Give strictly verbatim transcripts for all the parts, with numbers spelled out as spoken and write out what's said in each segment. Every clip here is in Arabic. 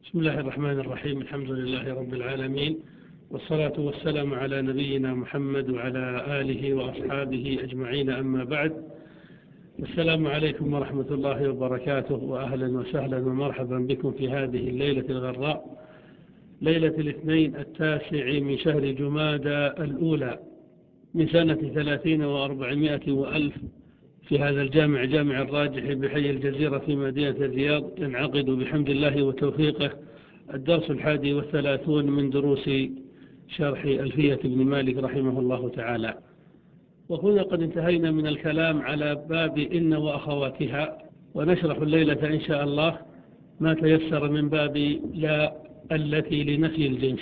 بسم الله الرحمن الرحيم. الحمد لله رب العالمين، والصلاة والسلام على نبينا محمد وعلى آله وأصحابه أجمعين، أما بعد. السلام عليكم ورحمة الله وبركاته، وأهلا وسهلا ومرحبا بكم في هذه الليلة الغراء، ليلة الاثنين التاسع من شهر جمادى الأولى من سنة ثلاثين وأربعمائة وألف، في هذا الجامع جامع الراجح بحي الجزيرة في مدينة الرياض، ينعقد بحمد الله وتوفيقه الدرس الحادي والثلاثون من دروس شرح ألفية ابن مالك رحمه الله تعالى. وكنا قد انتهينا من الكلام على باب إن وأخواتها، ونشرح الليلة إن شاء الله ما تيسر من باب لا التي لنفي الجنس.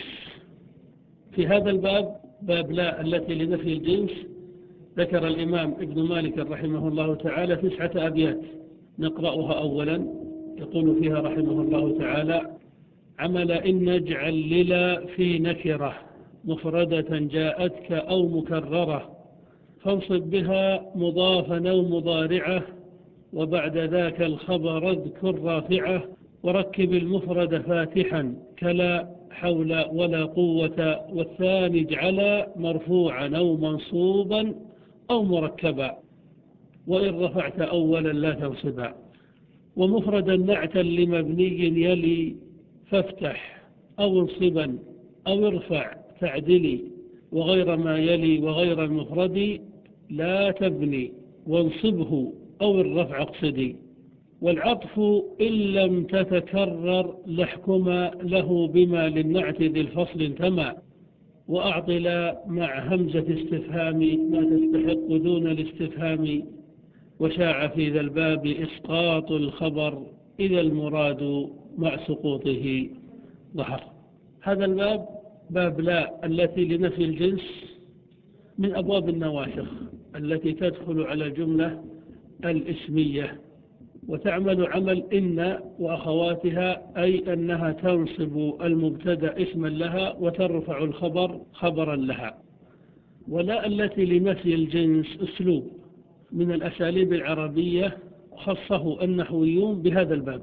في هذا الباب، باب لا التي لنفي الجنس، ذكر الإمام ابن مالك رحمه الله تعالى تسعة أبيات نقرأها. أولا يقول فيها رحمه الله تعالى: عمل إن نجعل للا في نكرة مفردة جاءتك أو مكررة، فانصب بها مضافا أو مضارعة، وبعد ذاك الخبر اذكر رافعة، وركب المفرد فاتحا كلا حول ولا قوة، والثاني اجعل مرفوعا أو منصوبا أو مركبا، وإن رفعت أولا لا تنصبا، ومفردا نعتا لمبني يلي فافتح أو انصبا أو ارفع تعدلي، وغير ما يلي وغير المفرد لا تبني، وانصبه أو الرفع اقصدي، والعطف إن لم تتكرر لحكما له بما للنعت ذي الفصل انتمى، وأعطل مع همزة استفهام ما تستحق دون الاستفهام، وشاع في ذا الباب إسقاط الخبر إذا المراد مع سقوطه ظهر. هذا الباب باب لا التي لنفي الجنس من أبواب النواسخ التي تدخل على الجملة الإسمية، وتعمل عمل إن وأخواتها، أي أنها تنصب المبتدأ اسما لها وترفع الخبر خبرا لها. ولا التي لنفي الجنس أسلوب من الأساليب العربية خصه النحويون بهذا الباب،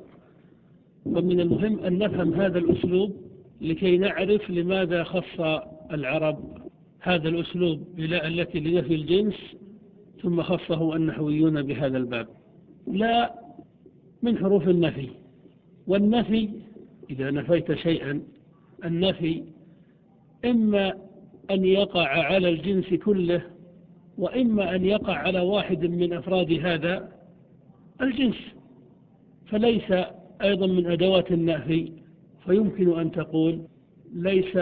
ومن المهم أن نفهم هذا الأسلوب لكي نعرف لماذا خص العرب هذا الأسلوب بلا التي لنفي الجنس ثم خصه النحويون بهذا الباب. لا من حروف النفي، والنفي إذا نفيت شيئا، النفي إما أن يقع على الجنس كله، وإما أن يقع على واحد من أفراد هذا الجنس، فليس أيضا من أدوات النفي، فيمكن أن تقول ليس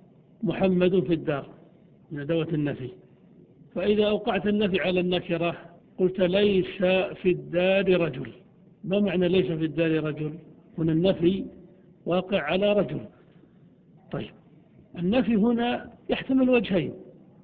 محمد في الدار من أدوات النفي. فإذا أوقعت النفي على النكرة قلت ليس في الدار رجل. ما معنى ليس في الدار رجل؟ هنا النفي واقع على رجل. طيب، النفي هنا يحتمل وجهين: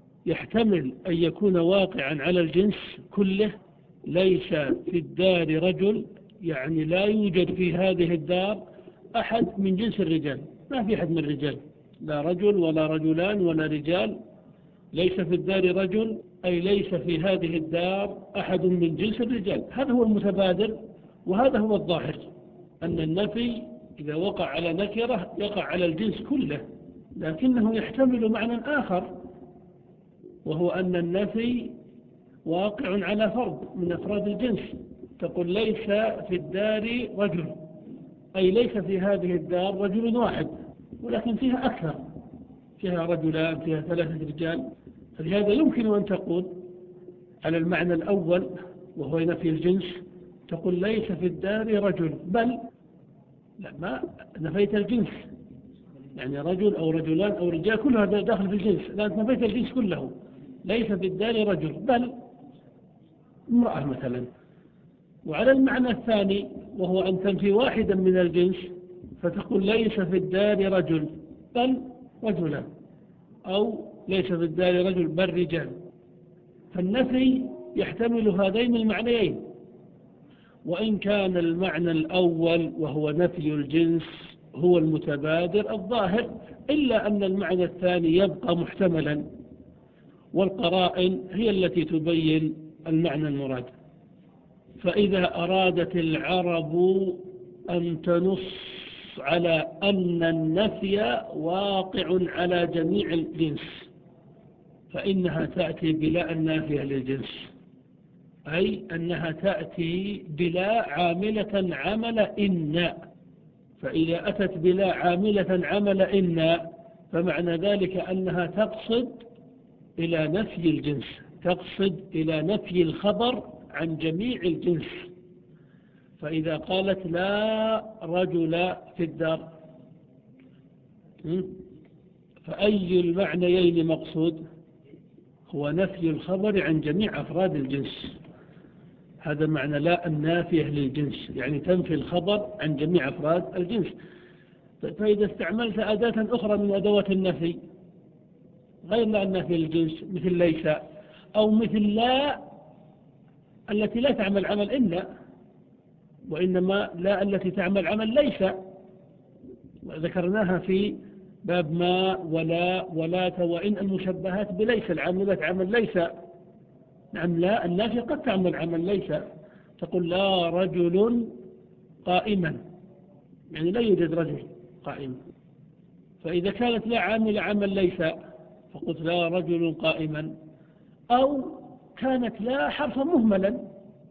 يحتمل أن يكون واقعا على الجنس كله، ليس في الدار رجل يعني لا يوجد في هذه الدار أحد من جنس الرجال، ما في أحد من الرجال، لا رجل ولا رجلان ولا رجال. ليس في الدار رجل أي ليس في هذه الدار أحد من جنس الرجال. هذا هو المتبادر، وهذا هو الظاهر، أن النفي إذا وقع على نكرة يقع على الجنس كله، لكنه يحتمل معنى آخر، وهو أن النفي واقع على فرد من أفراد الجنس. تقول ليس في الدار رجل أي ليس في هذه الدار رجل واحد، ولكن فيها أكثر، فيها رجلان، فيها ثلاثة رجال. فلهذا يمكن أن تقول على المعنى الأول وهو نفي الجنس، تقول ليس في الدار رجل، بل لا، ما نفيت الجنس، يعني رجل أو رجلان أو رجال كلها داخل في الجنس، لا، أنت نفيت الجنس كله. ليس في الدار رجل بل امرأة مثلا. وعلى المعنى الثاني وهو أن تنفي واحدا من الجنس، فتقول ليس في الدار رجل بل رجلا، أو ليس في الدار رجل بل رجال. فالنفي يحتمل هذين المعنيين، وإن كان المعنى الأول وهو نفي الجنس هو المتبادر الظاهر، إلا أن المعنى الثاني يبقى محتملا، والقرائن هي التي تبين المعنى المراد. فإذا أرادت العرب أن تنص على أن النفي واقع على جميع الجنس فإنها تأتي بلا النافية للجنس، أي أنها تأتي بلا عاملة عمل إن. فإذا أتت بلا عاملة عمل إن فمعنى ذلك أنها تقصد إلى نفي الجنس، تقصد إلى نفي الخبر عن جميع الجنس. فإذا قالت لا رجل في الدار فأي المعنيين مقصود؟ هو نفي الخبر عن جميع أفراد الجنس. هذا معنى لا النافية للجنس، يعني تنفي الخبر عن جميع أفراد الجنس. فإذا استعملت أداة أخرى من أدوات النفي غير لا النافية للجنس مثل ليس أو مثل لا التي لا تعمل عمل إلا، وإنما لا التي تعمل عمل ليس، ذكرناها في باب ما ولا ولا وإن المشبهات بليس العاملة عمل ليس. نعم لا النافية قد تعمل عمل ليس، تقول لا رجل قائما، يعني لا يوجد رجل قائم. فإذا كانت لا عامل عمل ليس فقلت لا رجل قائما، أو كانت لا حرفا مهملا،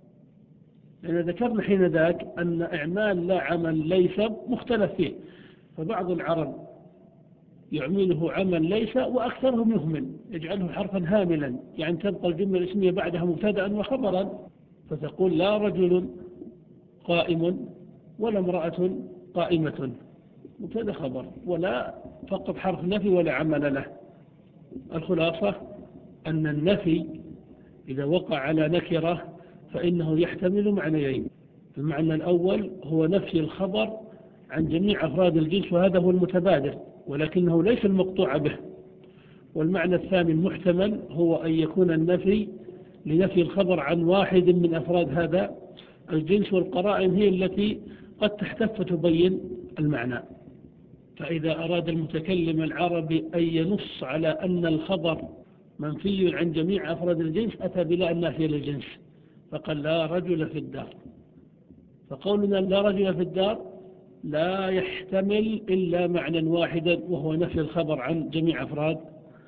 لأن ذكرنا حين ذاك أن إعمال لا عمل ليس مختلف فيه، فبعض العرب يعمله عمل ليس وأكثرهم يهمل يجعله حرفا هاملا، يعني تبقى الجملة الاسمية بعدها مبتدأ وخبرا، فتقول لا رجل قائم ولا امرأة قائمة، مبتدأ خبر، ولا فقط حرف نفي ولا عمل له. الخلاصة أن النفي إذا وقع على نكرة فإنه يحتمل معنيين. المعنى الأول هو نفي الخبر عن جميع أفراد الجنس، وهذا هو المتبادر ولكنه ليس المقطوع به. والمعنى الثاني المحتمل هو أن يكون النفي لنفي الخبر عن واحد من أفراد هذا الجنس، والقرائن هي التي قد تحتف تبين المعنى. فإذا أراد المتكلم العربي أن ينص على أن الخبر منفي عن جميع أفراد الجنس أتى بلا النافية للجنس، فقال لا رجل في الدار. فقولنا لا رجل في الدار لا يحتمل إلا معنى واحدا وهو نفي الخبر عن جميع أفراد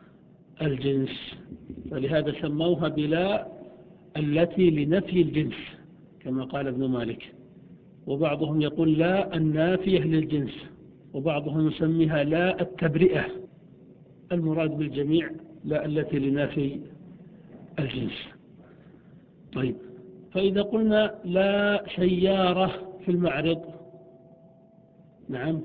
الجنس، فلهذا سموها بلا التي لنفي الجنس كما قال ابن مالك. وبعضهم يقول لا النافية للجنس، وبعضهم يسميها لا التبرئة، المراد بالجميع لا التي لنفي الجنس. طيب، فإذا قلنا لا سيارة في المعرض، نعم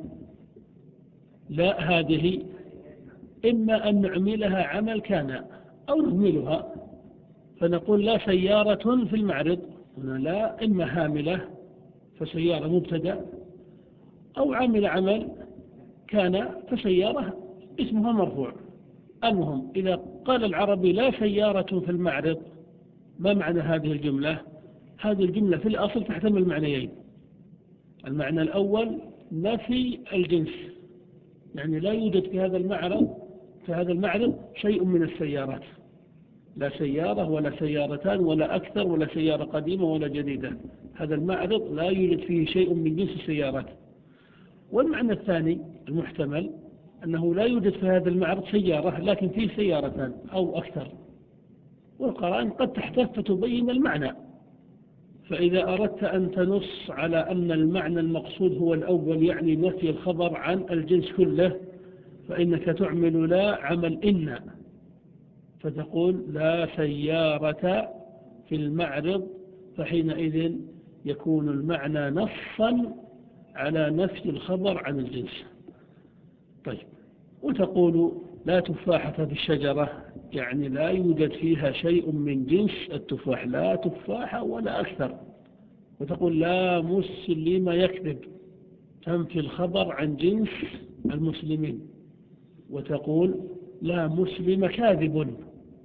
لا هذه إما أن نعملها عمل كان أو نهملها، فنقول لا سيارة في المعرض، هنا لا إما هاملة فسيارة مبتدأ، أو عمل عمل كان فسيارة اسمها مرفوع. المهم إذا قال العربي لا سيارة في المعرض، ما معنى هذه الجملة؟ هذه الجملة في الأصل تحتمل معنيين. المعنى الأول نفي الجنس، يعني لا يوجد في هذا المعرض في هذا المعرض شيء من السيارات، لا سيارة ولا سيارتان ولا أكثر ولا سيارة قديمة ولا جديدة، هذا المعرض لا يوجد فيه شيء من جنس السيارات. والمعنى الثاني المحتمل أنه لا يوجد في هذا المعرض سيارة لكن فيه سيارتان أو أكثر، والقرائن قد تحتف فتبين المعنى. فإذا أردت أن تنص على أن المعنى المقصود هو الأول، يعني نفي الخبر عن الجنس كله، فإنك تعمل لا عمل إن، فتقول لا سيارة في المعرض، فحينئذ يكون المعنى نصا على نفي الخبر عن الجنس. طيب، وتقول لا تفاحة في الشجرة، يعني لا يوجد فيها شيء من جنس التفاح، لا تفاحة ولا أكثر. وتقول لا مسلم يكذب، تنفي الخبر عن جنس المسلمين. وتقول لا مسلم كاذب،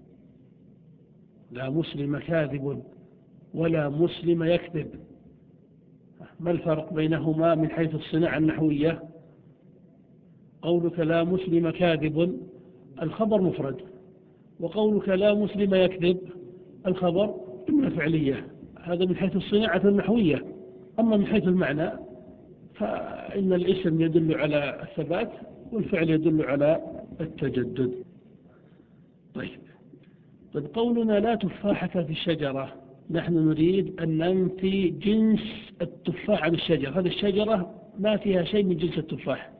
لا مسلم كاذب ولا مسلم يكذب. ما الفرق بينهما من حيث الصناعة النحوية؟ قولك لا مسلم كاذب الخبر مفرد، وقولك لا مسلم يكذب الخبر جملة فعلية، هذا من حيث الصناعة النحوية. أما من حيث المعنى فإن الاسم يدل على الثبات والفعل يدل على التجدد. طيب طيب قولنا لا تفاحة في الشجرة، نحن نريد أن ننفي جنس التفاح عن الشجرة. هذه الشجرة ما فيها شيء من جنس التفاح،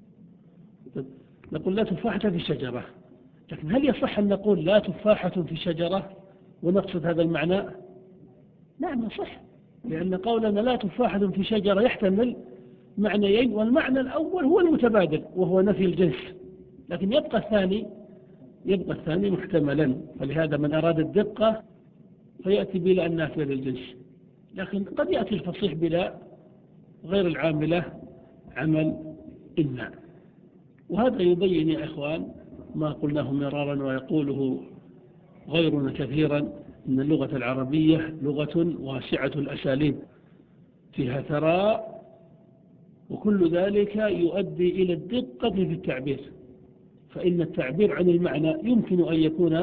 نقول لا تفاحة في الشجرة. لكن هل يصح أن نقول لا تفاحة في الشجرة ونقصد هذا المعنى؟ نعم يصح، لأن قولنا لا تفاحة في شجرة يحتمل معنيين، والمعنى الأول هو المتبادل وهو نفي الجنس، لكن يبقى الثاني يبقى الثاني محتملا. فلهذا من أراد الدقة فيأتي بلا النافية للجنس، لكن قد يأتي الفصيح بلا غير العاملة عمل إن. وهذا يبين يا إخوان ما قلناه مرارا ويقوله غيرنا كثيرا، أن اللغة العربية لغة واسعة الأساليب، فيها ثراء، وكل ذلك يؤدي إلى الدقة في التعبير. فإن التعبير عن المعنى يمكن أن يكون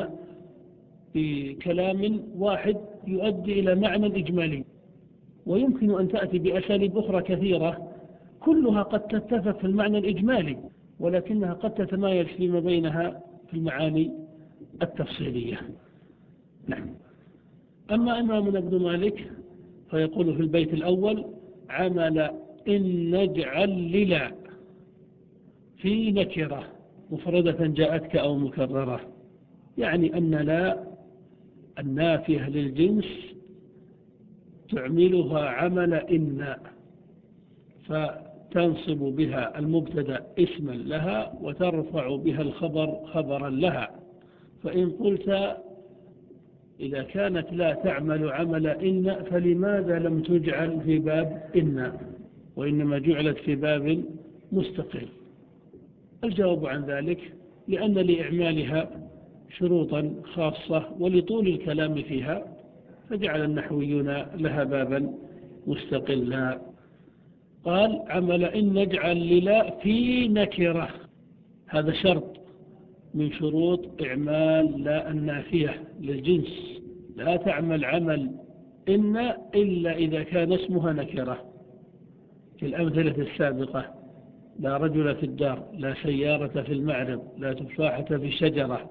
بكلام واحد يؤدي إلى معنى إجمالي، ويمكن أن تأتي بأساليب أخرى كثيرة كلها قد تتفق في المعنى الإجمالي، ولكنها قد تتمايز فيما بينها في المعاني التفصيلية. نعم. أما إمامنا ابن مالك فيقول في البيت الأول: عمل إن نجعل للا في نكرة مفردة جاءتك أو مكررة، يعني أن لا النافية للجنس تعملها عمل إن، فتنصب بها المبتدأ اسما لها وترفع بها الخبر خبرا لها. فإن قلت إذا كانت لا تعمل عمل إن فلماذا لم تجعل في باب إن وإنما جعلت في باب مستقل؟ الجواب عن ذلك لأن لإعمالها شروطا خاصة ولطول الكلام فيها، فجعل النحويون لها بابا مستقلا. قال: عمل إن نجعل للا في نكرة، هذا شرط من شروط إعمال لا النافية للجنس، لا تعمل عمل إن إلا إذا كان اسمها نكرة. في الأمثلة السابقة: لا رجل في الدار، لا سيارة في المعرض، لا تفاحة في الشجرة.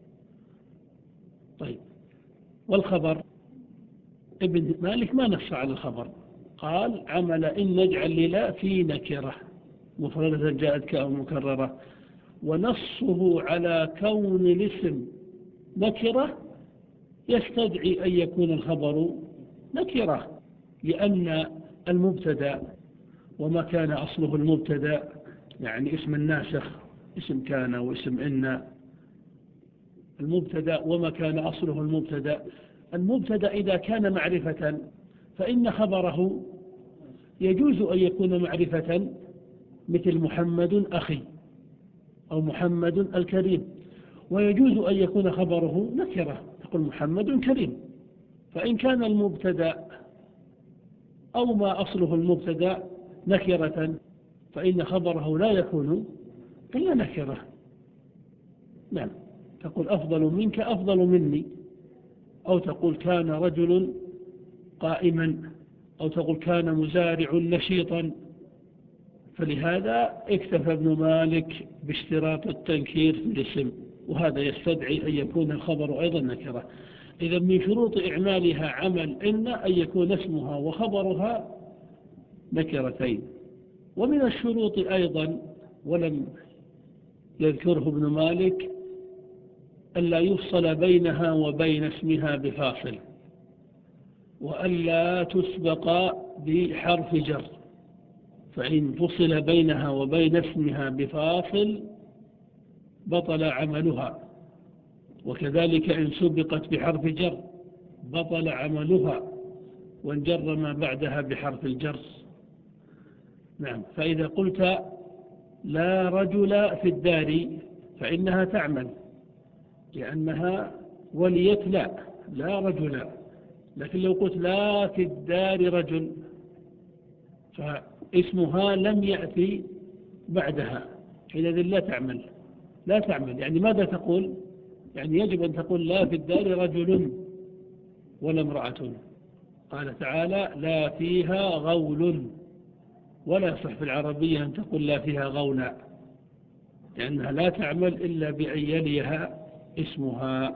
طيب، والخبر ابن مالك ما نص على الخبر، قال: عمل إن نجعل للا في نكرة مفردة جاءتك أو مكررة. ونصه على كون الاسم نكرة يستدعي أن يكون الخبر نكرة، لأن المبتدأ وما كان أصله المبتدأ، يعني اسم الناسخ اسم كان واسم إن، المبتدأ وما كان أصله المبتدأ. المبتدأ إذا كان معرفة فإن خبره يجوز أن يكون معرفة، مثل محمد أخي أو محمد الكريم، ويجوز أن يكون خبره نكرة، تقول محمد كريم. فإن كان المبتدأ أو ما أصله المبتدأ نكرة فإن خبره لا يكون إلا نكرة. نعم، تقول أفضل منك أفضل مني، أو تقول كان رجل قائما، أو تقول كان مزارع نشيطا. فلهذا اكتفى ابن مالك باشتراط التنكير في الاسم، وهذا يستدعي أن يكون الخبر أيضا نكرة. إذا من شروط إعمالها عمل إن أن يكون اسمها وخبرها نكرتين. ومن الشروط أيضا ولم يذكره ابن مالك ألا يفصل بينها وبين اسمها بفاصل، وألا تسبق بحرف جر، فإن فصل بينها وبين اسمها بفاصل بطل عملها، وكذلك إن سبقت بحرف جر بطل عملها وان جر ما بعدها بحرف الجر. نعم، فإذا قلت لا رجل في الدار فإنها تعمل، لأنها وليت لا لا رجل. لكن لو قلت لا في الدار رجل فاسمها لم يأتي بعدها، حينئذ لا تعمل لا تعمل يعني ماذا تقول؟ يعني يجب أن تقول لا في الدار رجل ولا امرأة. قال تعالى: لا فيها غول، ولا يصح في العربية أن تقول لا فيها غولا، لأنها لا تعمل إلا بأن يليها اسمها،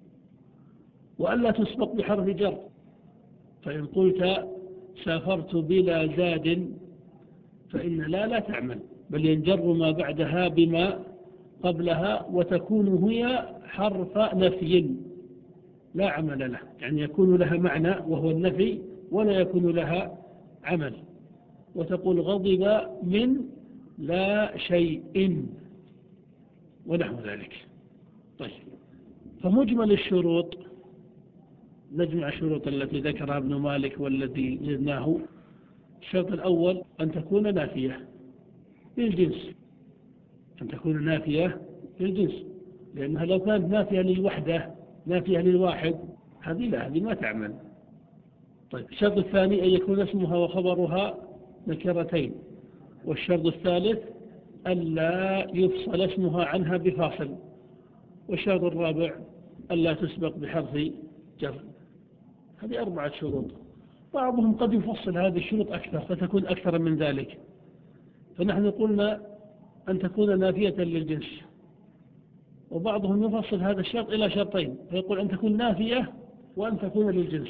وألا تسبق بحرف جر. فإن قلت سافرت بلا زاد فإن لا لا تعمل، بل ينجر ما بعدها بما قبلها، وتكون هي حرف نفي لا عمل له، يعني يكون لها معنى وهو النفي ولا يكون لها عمل. وتقول غضب من لا شيء ونحو ذلك. طيب، فمجمل الشروط، نجمع الشروط التي ذكرها ابن مالك والتي زدناه. الشرط الأول أن تكون نافية للجنس، أن تكون نافية للجنس، لأنها لو كانت نافية للوحدة نافية للواحد هذه لا، هذه ما تعمل. طيب، الشرط الثاني أن يكون اسمها وخبرها نكرتين. والشرط الثالث ألا يفصل اسمها عنها بفاصل. والشرط الرابع ألا تسبق بحرف جر. هذه أربعة شروط. بعضهم قد يفصل هذه الشروط أكثر فتكون أكثر من ذلك، فنحن قلنا أن تكون نافية للجنس، وبعضهم يفصل هذا الشرط إلى شرطين، فيقول أن تكون نافية وأن تكون للجنس.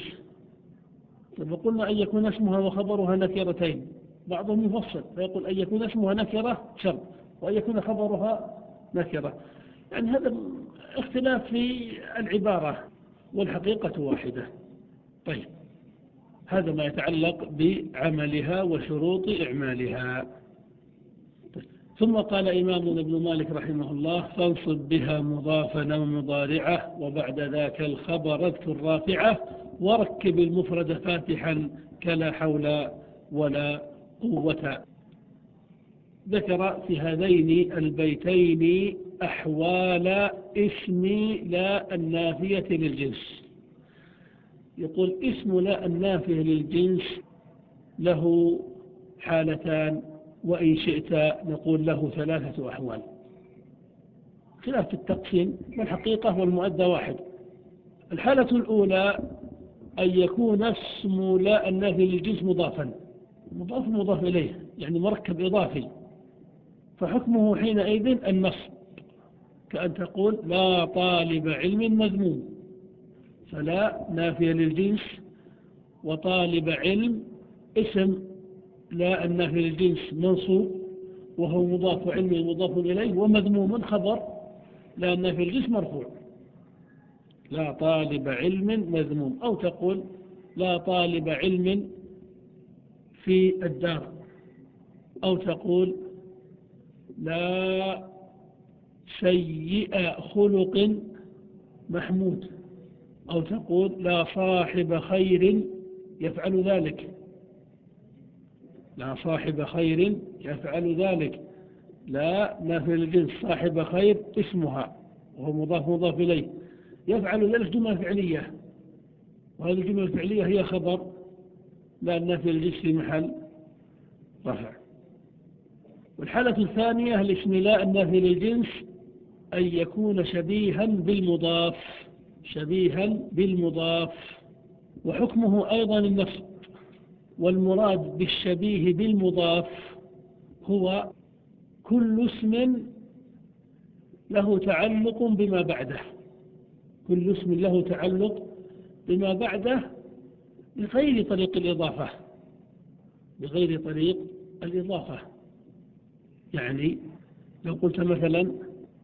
فقلنا أن يكون اسمها وخبرها نكرتين، بعضهم يفصل فيقول أن يكون اسمها نكرة شرط، وأن يكون خبرها نكرة. يعني هذا اختلاف في العبارة والحقيقة واحدة. طيب، هذا ما يتعلق بعملها وشروط إعمالها. طيب. ثم قال إمامنا ابن مالك رحمه الله: فانصب بها مضافا أو مضارعة، وبعد ذاك الخبر اذكر رافعة، وركب المفرد فاتحا كلا حول ولا قوة. ذكر في هذين البيتين أحوال اسم لا النافية للجنس. يقول اسم لا النافية للجنس له حالتان، وإن شئت نقول له ثلاثة أحوال، خلاف في التقسيم، والحقيقة والمؤدى واحد. الحالة الأولى أن يكون اسم لا النافية للجنس مضافا، مضاف مضاف إليه، يعني مركب إضافي، فحكمه حينئذ النصب، كأن تقول لا طالب علم مذموم، فلا نافية للجنس، وطالب علم اسم لا النافية للجنس منصوب وهو مضاف علم مضاف إليه، ومذموم خبر لا النافية للجنس مرفوع، لا طالب علم مذموم. أو تقول لا طالب علم في الدار، أو تقول لا سيء خلق محمود، أو تقول لا صاحب خير يفعل ذلك، لا صاحب خير يفعل ذلك، لا نافية للجنس صاحب خير اسمها وهو مضاف مضاف إليه، يفعل ذلك جملة فعلية، وهذه الجملة الفعلية هي خبر لا نافية للجنس في محل رفع. والحالة الثانية الاسم لا النافي للجنس أن يكون شبيها بالمضاف، شبيها بالمضاف، وحكمه أيضا النصب. والمراد بالشبيه بالمضاف هو كل اسم له تعلق بما بعده، كل اسم له تعلق بما بعده بغير طريق الإضافة، بغير طريق الإضافة. يعني لو قلت مثلا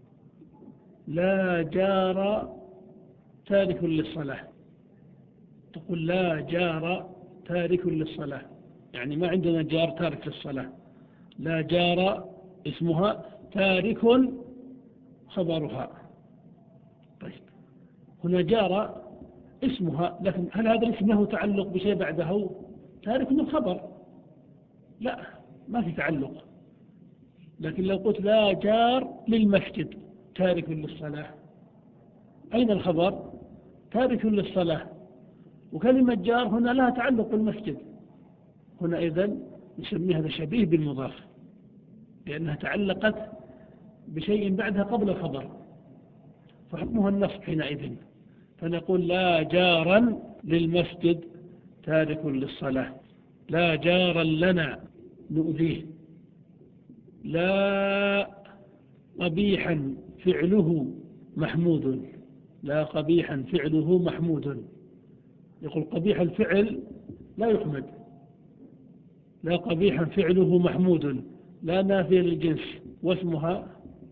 لا جار تارك للصلاة، تقول لا جار تارك للصلاة، يعني ما عندنا جار تارك للصلاة، لا جار اسمها، تارك خبرها. طيب، هنا جار اسمها، لكن هل هذا الاسم له تعلق بشيء بعده؟ تارك من الخبر، لا ما في تعلق. لكن لو قلت لا جار للمسجد تارك للصلاة، أين الخبر؟ تارك للصلاة، وكلمة جار هنا لها تعلق بالمسجد، هنا إذن نسميها هذا شبيه بالمضاف، لأنها تعلقت بشيء بعدها قبل الخبر، فحكمها النصب حينئذ، فنقول لا جارا للمسجد تارك للصلاة، لا جارا لنا نؤذيه. لا قبيحا فعله محمود، لا قبيحا فعله محمود. يقول قبيح الفعل لا يحمد. لا قبيحا فعله محمود، لا نافية للجنس واسمها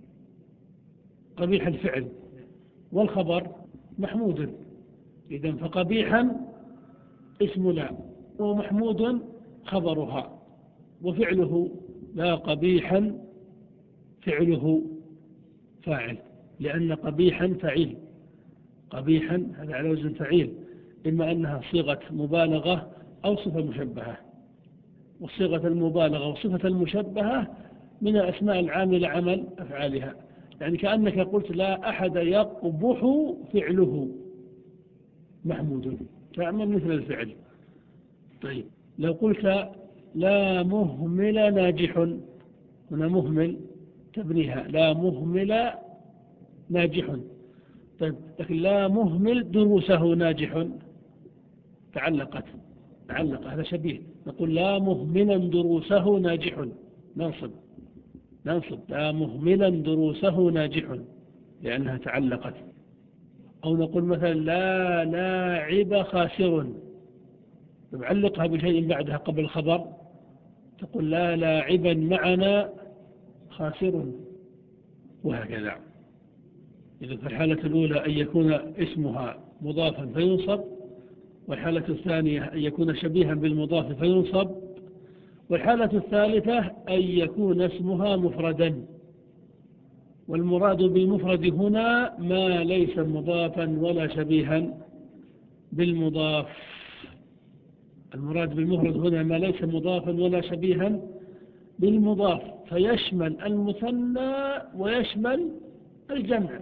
قبيح الفعل، والخبر محمود. إذن فقبيحا اسم لا، ومحمود خبرها، وفعله لا قبيحا فعله فاعل، لأن قبيحا فعيل. قبيحا هذا على وزن فعيل، إما أنها صيغة مبالغة أو صفة مشبهة. وصيغة المبالغة وصفة المشبهة من الأسماء العاملة عمل أفعالها، يعني كأنك قلت لا أحد يقبح فعله محمود، تعمل مثل الفعل. طيب لو قلت لا مهمل ناجح، هنا مهمل تبنيها، لا مهمل ناجح. طيب لكن لا مهمل دروسه ناجح، تعلقت تعلق، هذا شبيه. نقول لا مهملا دروسه ناجح، ننصب ننصب لا مهملا دروسه ناجح لأنها تعلقت. أو نقول مثلا لا لاعب خاسر، تعلقها بشيء بعدها قبل الخبر، تقول لا لاعبا معنا خاسر، وهكذا. إذا في الحالة الأولى أن يكون اسمها مضافا فينصب، والحالة الثانية أن يكون شبيها بالمضاف فينصب، والحالة الثالثة أن يكون اسمها مفردا. والمراد بالمفرد هنا ما ليس مضافا ولا شبيها بالمضاف. المراد بالمفرد هنا ما ليس مضافا ولا شبيها بالمضاف، فيشمل المثنى ويشمل الجمع.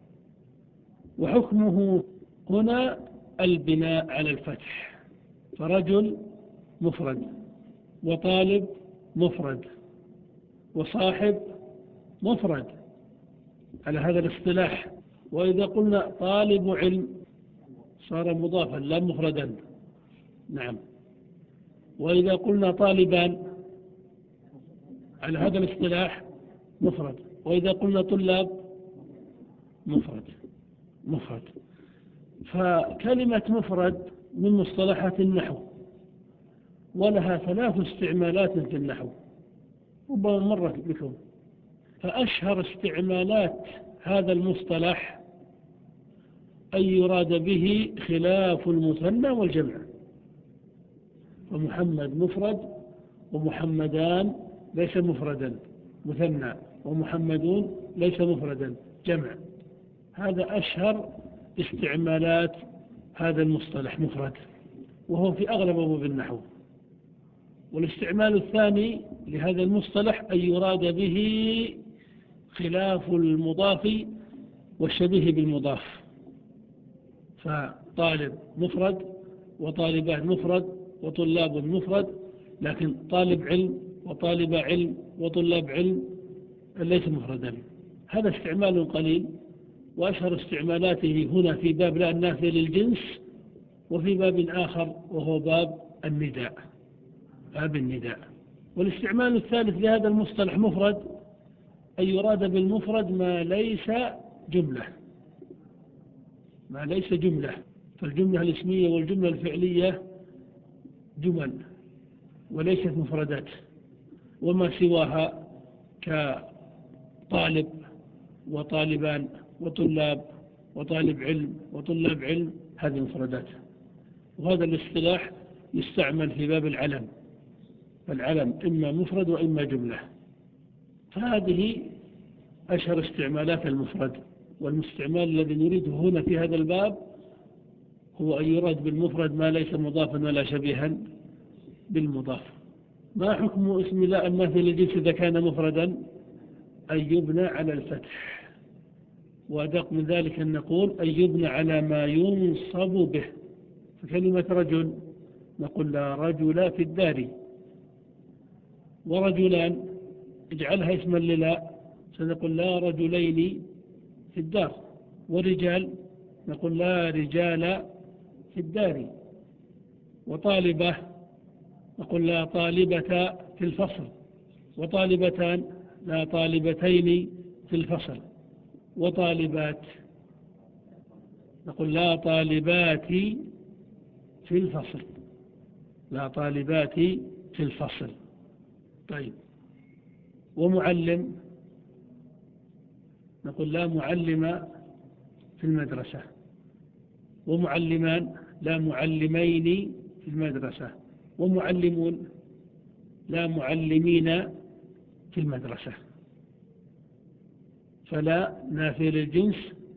وحكمه هنا البناء على الفتح، فرجل مفرد، وطالب مفرد، وصاحب مفرد على هذا الاصطلاح. وإذا قلنا طالب علم صار مضافا لا مفردا. نعم. وإذا قلنا طالبان على هذا الاصطلاح مفرد. وإذا قلنا طلاب مفرد مفرد. فكلمة مفرد من مصطلحات النحو، ولها ثلاث استعمالات في النحو، ربما مرت بكم. فأشهر استعمالات هذا المصطلح أن يراد به خلاف المثنى والجمع. ومحمد مفرد، ومحمدان ليس مفردا مثنى، ومحمدون ليس مفردا جمع. هذا أشهر استعمالات هذا المصطلح مفرد، وهو في أغلب أبواب النحو. والاستعمال الثاني لهذا المصطلح أن يراد به خلاف المضاف والشبيه بالمضاف. فطالب مفرد، وطالبان مفرد، وطلاب مفرد، لكن طالب علم وطالب علم وطلاب علم ليس مفردا. هذا استعمال قليل، وأشهر استعمالاته هنا في باب لا النافية للجنس، وفي باب آخر وهو باب النداء باب النداء. والاستعمال الثالث لهذا المصطلح مفرد أن يراد بالمفرد ما ليس جملة ما ليس جملة فالجملة الاسمية والجملة الفعلية جمل وليست مفردات، وما سواها كطالب وطالبان وطلاب وطالب علم وطلاب علم هذه مفردات. وهذا الاصطلاح يستعمل في باب العلم، فالعلم إما مفرد وإما جملة. فهذه أشهر استعمالات المفرد. والاستعمال الذي نريده هنا في هذا الباب هو أن يراد بالمفرد ما ليس مضافا ولا شبيها بالمضاف. ما حكم اسم لا النافية للجنس إذا كان مفردا؟ أن يبنى على الفتح، وأدق من ذلك أن نقول أن يبنى على ما ينصب به. فكلمة رجل نقول لا رجل في الدار، ورجلان اجعلها اسما للا، سنقول لا رجلين في الدار. ورجال نقول لا رجال في الدار. وطالبة نقول لا طالبة في في الفصل، وطالبتان لا طالبتين في الفصل، وطالبات نقول لا طالبات في الفصل، لا طالبات في الفصل. طيب، ومعلم نقول لا معلم في المدرسة، ومعلمان لا معلمين في المدرسة، ومعلمون لا معلمين في المدرسة. فلا نافية للجنس،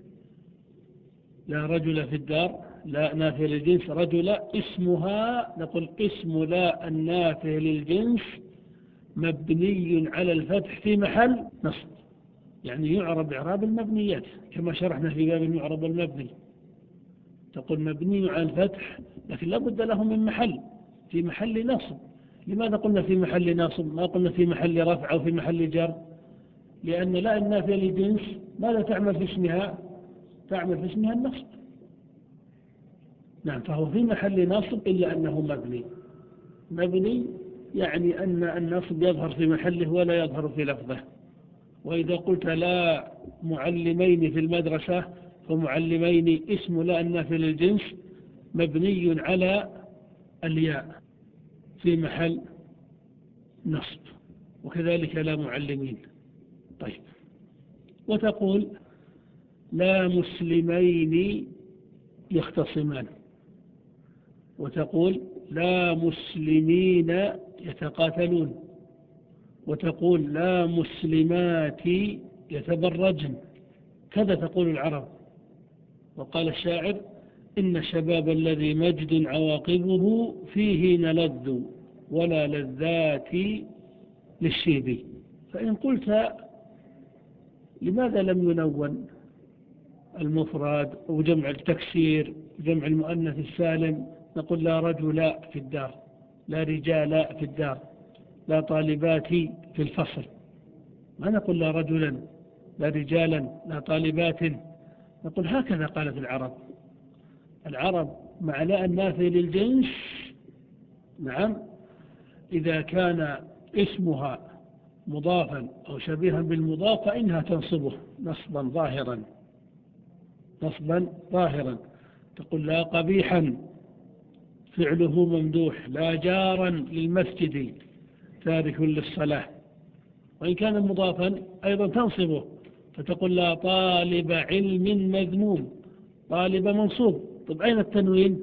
لا رجل في الدار، لا نافية للجنس رجل، اسمها نقول اسم لا النافية للجنس مبني على الفتح في محل نصب، يعني يعرب إعراب المبنيات كما شرحنا في باب المعرب والمبني. تقول مبني على الفتح لكن لا بد له من محل، في محل نصب. لماذا قلنا في محل نصب ما قلنا في محل رفع أو في محل جر؟ لأن لا النافية للجنس ماذا تعمل في اسمها؟ تعمل في اسمها النصب. نعم، فهو في محل نصب إلا أنه مبني. مبني يعني أن النصب يظهر في محله ولا يظهر في لفظه. وإذا قلت لا معلمين في المدرسة فمعلمين اسم لا النافية للجنس مبني على الياء في محل نصب، وكذلك لا معلمين. طيب، وتقول لا مسلمين يختصمان، وتقول لا مسلمين يتقاتلون، وتقول لا مسلمات يتبرجن. كذا تقول العرب. وقال الشاعر إن الشباب الذي مجد عواقبه فيه نلذ ولا لذات للشيب. فإن قلت لماذا لم ينون المفرد وجمع التكسير وجمع المؤنث السالم؟ نقول لا رجل في الدار، لا رجال في الدار، لا طالبات في الفصل. ما نقول لا رجلا لا رجالا لا طالبات. نقول هكذا قالت العرب. العرب مع لا النافي للجنس نعم إذا كان اسمها مضافا أو شبيها بالمضاف فإنها تنصبه نصبا ظاهرا، نصبا ظاهرا. تقول لا قبيحا فعله ممدوح، لا جارا للمسجد تارك للصلاة. وإن كان مضافا أيضا تنصبه، فتقول لا طالب علم مذموم، طالب منصوب. طب أين التنوين؟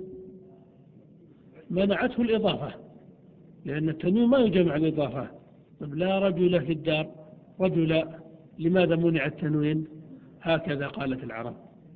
منعته الإضافة، لأن التنوين ما يجمع الإضافة. طب لا رجل في الدار، رجل، لماذا منع التنوين؟ هكذا قالت العرب.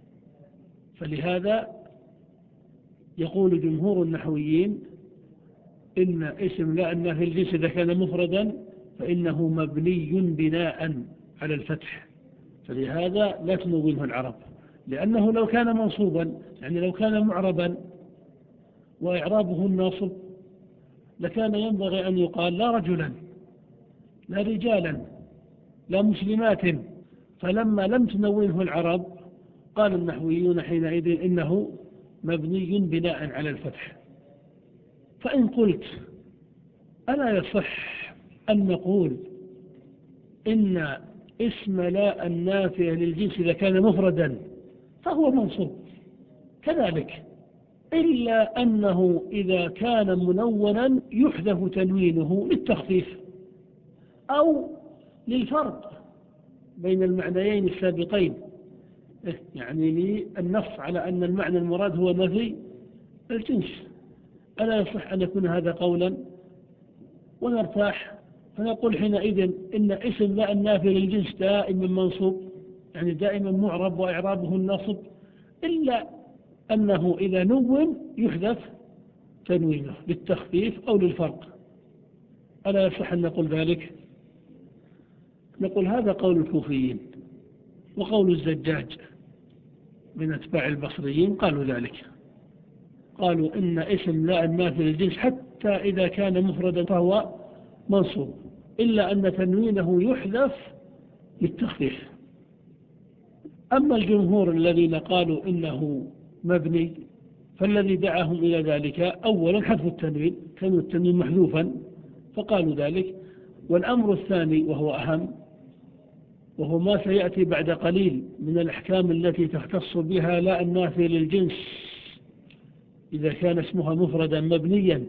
فلهذا يقول جمهور النحويين إن اسم لا النافي الجنس إذا كان مفردا فإنه مبني بناء على الفتح، فلهذا لا تنوينه العرب. لأنه لو كان منصوبا يعني لو كان معربا وإعرابه الناصب لكان ينبغي أن يقال لا رجلا لا رجالا لا مسلمات. فلما لم تنوينه العرب قال النحويون حينئذ إنه مبني بناء على الفتح. فإن قلت ألا يصح أن نقول إن اسم لا النافية للجنس إذا كان مفردا فهو منصوب كذلك، إلا أنه إذا كان منونا يحذف تنوينه للتخفيف أو للفرق بين المعنيين السابقين، يعني للنص على أن المعنى المراد هو نفي الجنس. ألا يصح أن يكون هذا قولا ونرتاح؟ فنقول حينئذ إن اسم لا النافي للجنس دائما منصوب، يعني دائما معرب وإعرابه النصب، إلا أنه إذا نون يحذف تنوينه للتخفيف أو للفرق. ألا يصح أن نقول ذلك؟ نقول هذا قول الكوفيين، وقول الزجاج من أتباع البصريين قالوا ذلك. قالوا إن اسم لا النافي للجنس حتى إذا كان مفردا فهو منصوب، إلا أن تنوينه يحذف للتخفيف. أما الجمهور الذين قالوا إنه مبني فالذي دعاهم إلى ذلك أولا حذف التنوين، كان التنوين محذوفا فقالوا ذلك. والأمر الثاني وهو أهم، وهو ما سيأتي بعد قليل من الأحكام التي تختص بها لا النافية للجنس إذا كان اسمها مفردا مبنيا،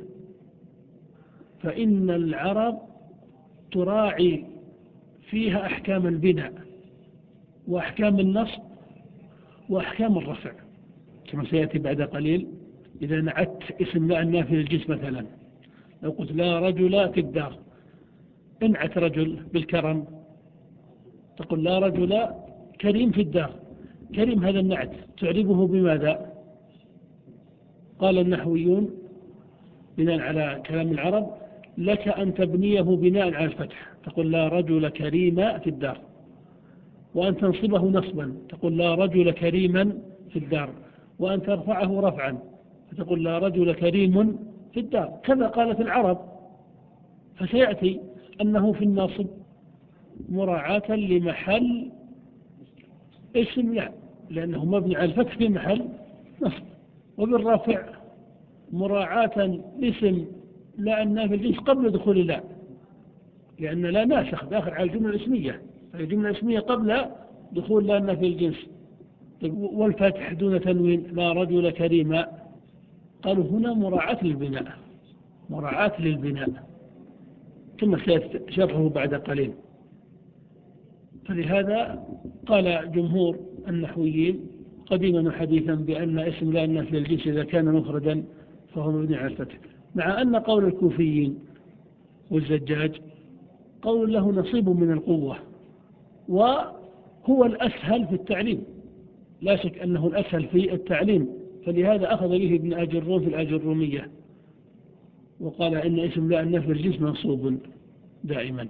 فإن العرب تراعي فيها أحكام البناء وأحكام النصب وأحكام الرفع كما سيأتي بعد قليل. إذا نعت اسم لا النافي للجنس مثلا، لو قلت لا رجل في الدار، انعت رجل بالكرم، تقول لا رجل كريم في الدار. كريم هذا النعت تعربه بماذا؟ قال النحويون بناء على كلام العرب لك أن تبنيه بناء على الفتح، تقول لا رجل كريم في الدار، وأن تنصبه نصبا تقول لا رجل كريما في الدار، وأن ترفعه رفعا فتقول لا رجل كريم في الدار. كذا قالت العرب. فسيأتي أنه في النصب مراعاة لمحل اسم لا، لأنه مبني على الفتح في محل نصب، وبالرفع مراعاة لاسم لا النافي الجنس قبل دخول لا، لأن لا ناسخ داخل على الجملة الاسمية، فالجملة الاسمية قبل دخول لا النافي الجنس. والفتح دون تنوين لا رجل كريما، قالوا هنا مراعاة للبناء، مراعاة للبناء ثم سيشرحه بعد قليل. فلهذا قال جمهور النحويين قديما وحديثا بأن اسم لا النافي للجنس إذا كان مفردا فهو مبني على الفتح، مع أن قول الكوفيين والزجاج قول له نصيب من القوة، وهو الأسهل في التعليم، لا شك أنه الأسهل في التعليم، فلهذا أخذ به ابن أجرون في الأجرمية وقال إن اسم لا النافي للجنس منصوب دائما،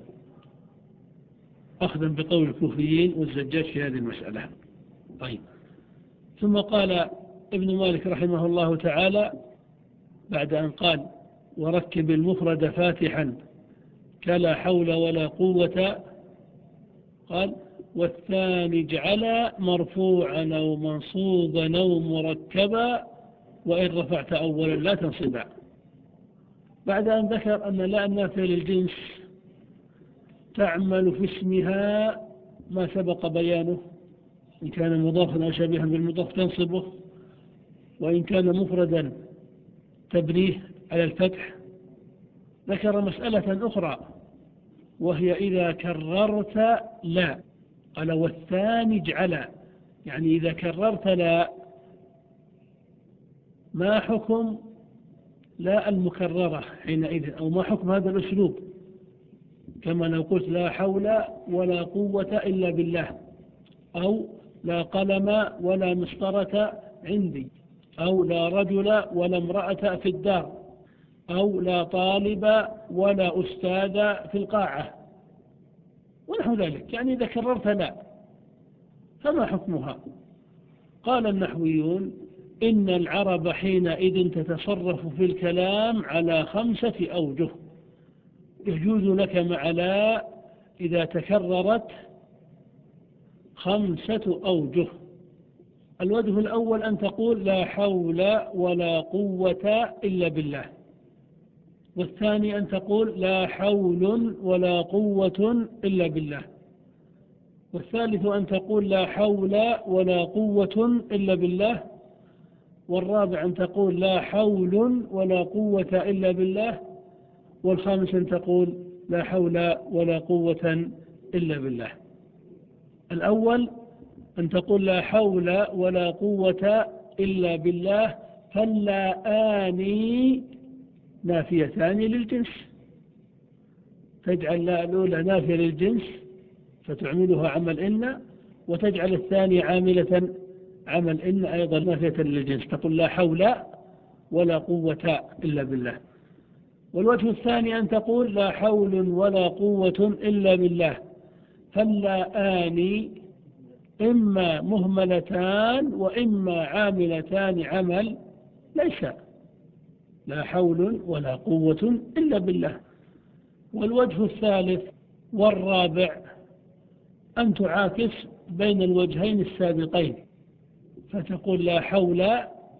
أخذا بقول الكوفيين والزجاج في هذه المسألة. طيب، ثم قال ابن مالك رحمه الله تعالى بعد أن قال وركب المفرد فاتحا كلا حول ولا قوة، قال والثاني اجعل مرفوعا أو منصوبا أو مركبا وإن رفعت أولا لا تنصبا. بعد أن ذكر أن لا النافية للجنس تعمل في اسمها ما سبق بيانه، إن كان مضافا أو شبيها بالمضاف تنصبه، وإن كان مفردا تبنيه على الفتح، ذكر مسألة أخرى وهي إذا كررت لا، قال والثاني اجعل، يعني إذا كررت لا ما حكم لا المكررة حينئذ، أو ما حكم هذا الأسلوب، كما لو قلت لا حول ولا قوة إلا بالله، أو لا قلم ولا مسطرة عندي، أو لا رجل ولا امرأة في الدار، أو لا طالب ولا أستاذ في القاعة ونحو ذلك. يعني إذا كررت لا فما حكمها؟ قال النحويون إن العرب حينئذ تتصرف في الكلام على خمسة أوجه يجوز لك مع لا إذا تكررت خمسة أوجه. الوجه الأول أن تقول لا حول ولا قوة إلا بالله، والثاني أن تقول لا حول ولا قوة إلا بالله، والثالث أن تقول لا حول ولا قوة إلا بالله، والرابع أن تقول لا حول ولا قوة إلا بالله، والخامس أن تقول لا حول ولا قوة إلا بالله. الأول أن تقول لا حول ولا قوة إلا بالله، فاللاآن نافيتان للجنس، تجعل لا الأولى نافية للجنس فتعملها عمل إن، وتجعل الثانية عاملة عمل إن أيضا نافية للجنس، تقول لا حول ولا قوة إلا بالله. والوجه الثاني أن تقول لا حول ولا قوة إلا بالله، فاللاآن إما مهملتان وإما عاملتان عمل ليس، لا حول ولا قوة إلا بالله. والوجه الثالث والرابع أن تعاكس بين الوجهين السابقين فتقول لا حول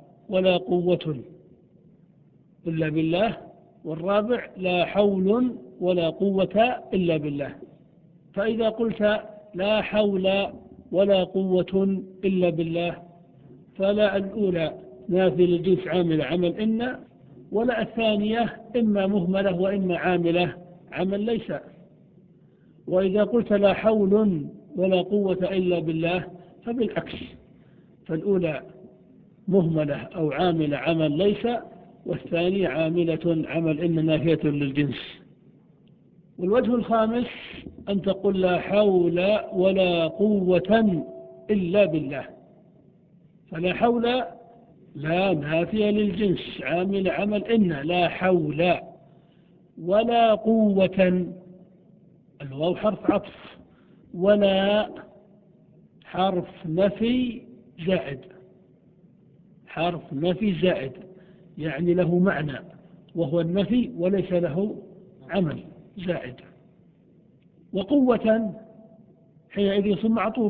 ولا قوة إلا بالله، والرابع لا حول ولا قوة إلا بالله. فإذا قلت لا حول ولا قوة إلا بالله فلا الأولى نافية للجنس عاملة عمل إن، ولا الثانية إما مهملة وإما عاملة عمل ليس. وإذا قلت لا حول ولا قوة إلا بالله فبالعكس، فالأولى مهملة أو عاملة عمل ليس، والثانية عاملة عمل إن نافية للجنس. والوجه الخامس أن تقول لا حول ولا قوة إلا بالله. فلا حول لا نافية للجنس عامل عمل إن لا حول، ولا قوة الواو حرف عطف، ولا حرف نفي زائد، حرف نفي زائد يعني له معنى وهو النفي وليس له عمل زائد. وقوة حينئذ يصير معطوف،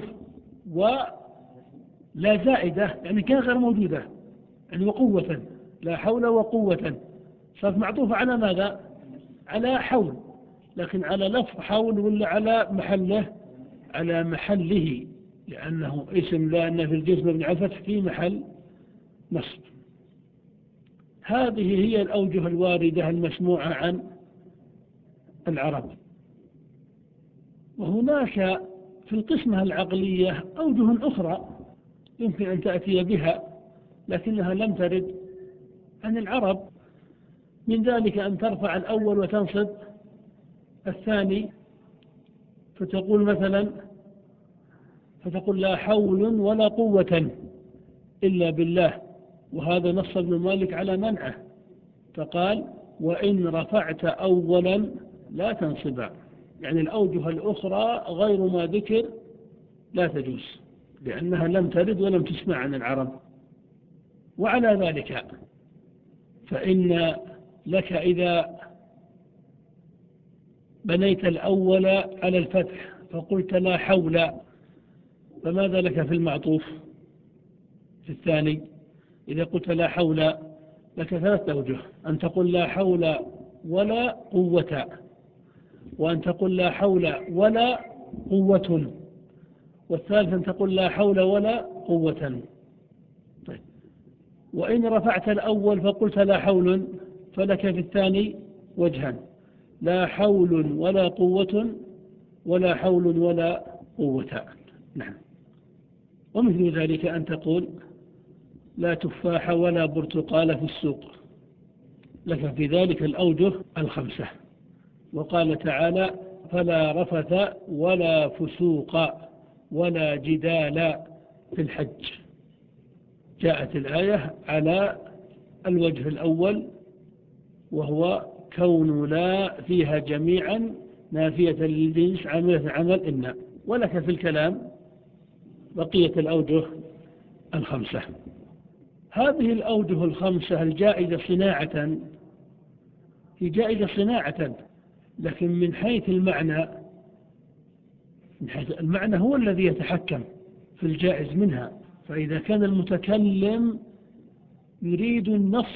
ولا زائدة يعني كان غير موجودة، يعني وقوة لا حول وقوة صارت معطوفة على ماذا؟ على حول، لكن على لفظ حول ولا على محله؟ على محله، لأنه اسم لا أن في الجنس مبني على الفتح في محل نصب. هذه هي الأوجه الواردة المسموعة عن العرب. وهناك في القسمة العقلية أوجه أخرى يمكن أن تأتي بها لكنها لم ترد عن العرب، من ذلك أن ترفع الأول وتنصب الثاني، فتقول مثلا فتقول لا حول ولا قوة إلا بالله، وهذا نص ابن مالك على منعه، فقال وإن رفعت أولا لا تنصبا، يعني الأوجه الأخرى غير ما ذكر لا تجوز لأنها لم ترد ولم تسمع عن العرب. وعلى ذلك فإن لك إذا بنيت الأول على الفتح فقلت لا حول، فماذا لك في المعطوف في الثاني؟ إذا قلت لا حول لك ثلاثة أوجه، أن تقول لا حول ولا قوة، وأن تقول لا حول ولا قوة، والثالث أن تقول لا حول ولا قوة. طيب. وإن رفعت الأول فقلت لا حول فلك في الثاني وجهان، لا حول ولا قوة ولا حول ولا قوة. نعم. ومثل ذلك أن تقول لا تفاح ولا برتقال في السوق، لك في ذلك الأوجه الخمسة. وقال تعالى فلا رفث ولا فسوق ولا جدال في الحج. جاءت الآية على الوجه الأول وهو كون لا فيها جميعا نافية للجنس عاملة عمل إن، ولك في الكلام بقية الأوجه الخمسة. هذه الأوجه الخمسة الجائزة صناعة هي جائزة صناعة، لكن من حيث المعنى من حيث المعنى هو الذي يتحكم في الجائز منها. فإذا كان المتكلم يريد النص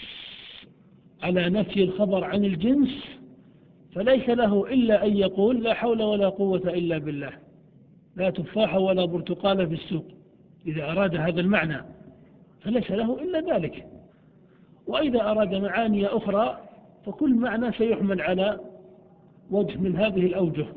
على نفي الخبر عن الجنس فليس له إلا أن يقول لا حول ولا قوة إلا بالله، لا تفاح ولا برتقال في السوق، إذا أراد هذا المعنى فليس له إلا ذلك. وإذا أراد معاني أخرى فكل معنى سيحمل على وجه من هذه الأوجه،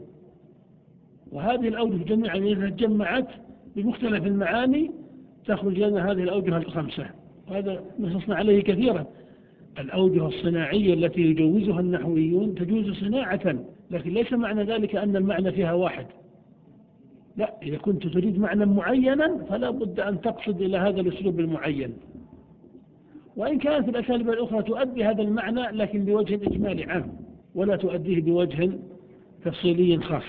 وهذه الأوجه جميعا إذا جمعت بمختلف المعاني تخرج لنا هذه الأوجه الخمسة. وهذا نصصنا عليه كثيرا. الأوجه الصناعية التي يجوزها النحويون تجوز صناعة، لكن ليس معنى ذلك أن المعنى فيها واحد، لا، إذا كنت تريد معنى معينا فلا بد أن تقصد إلى هذا الأسلوب المعين، وإن كانت الأساليب الأخرى تؤدي هذا المعنى لكن بوجه إجمالي عام ولا تؤديه بوجه تفصيلي خاص.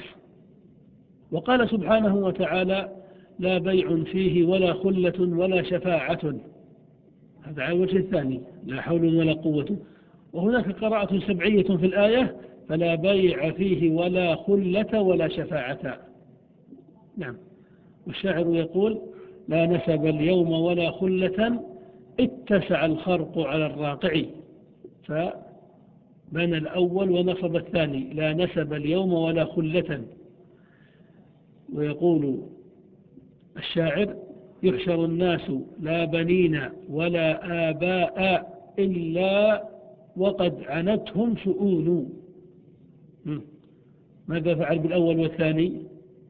وقال سبحانه وتعالى لا بيع فيه ولا خلة ولا شفاعة، هذا على الوجه الثاني لا حول ولا قوة. وهناك قراءة سبعية في الآية فلا بيع فيه ولا خلة ولا شفاعة. نعم. والشاعر يقول لا نسب اليوم ولا خلة اتسع الخرق على الراقع. بنى الأول ونصب الثاني، لا نسب اليوم ولا خلة. ويقول الشاعر: يحشر الناس لا بنين ولا آباء إلا وقد عنتهم شؤون. ماذا فعل بالأول والثاني؟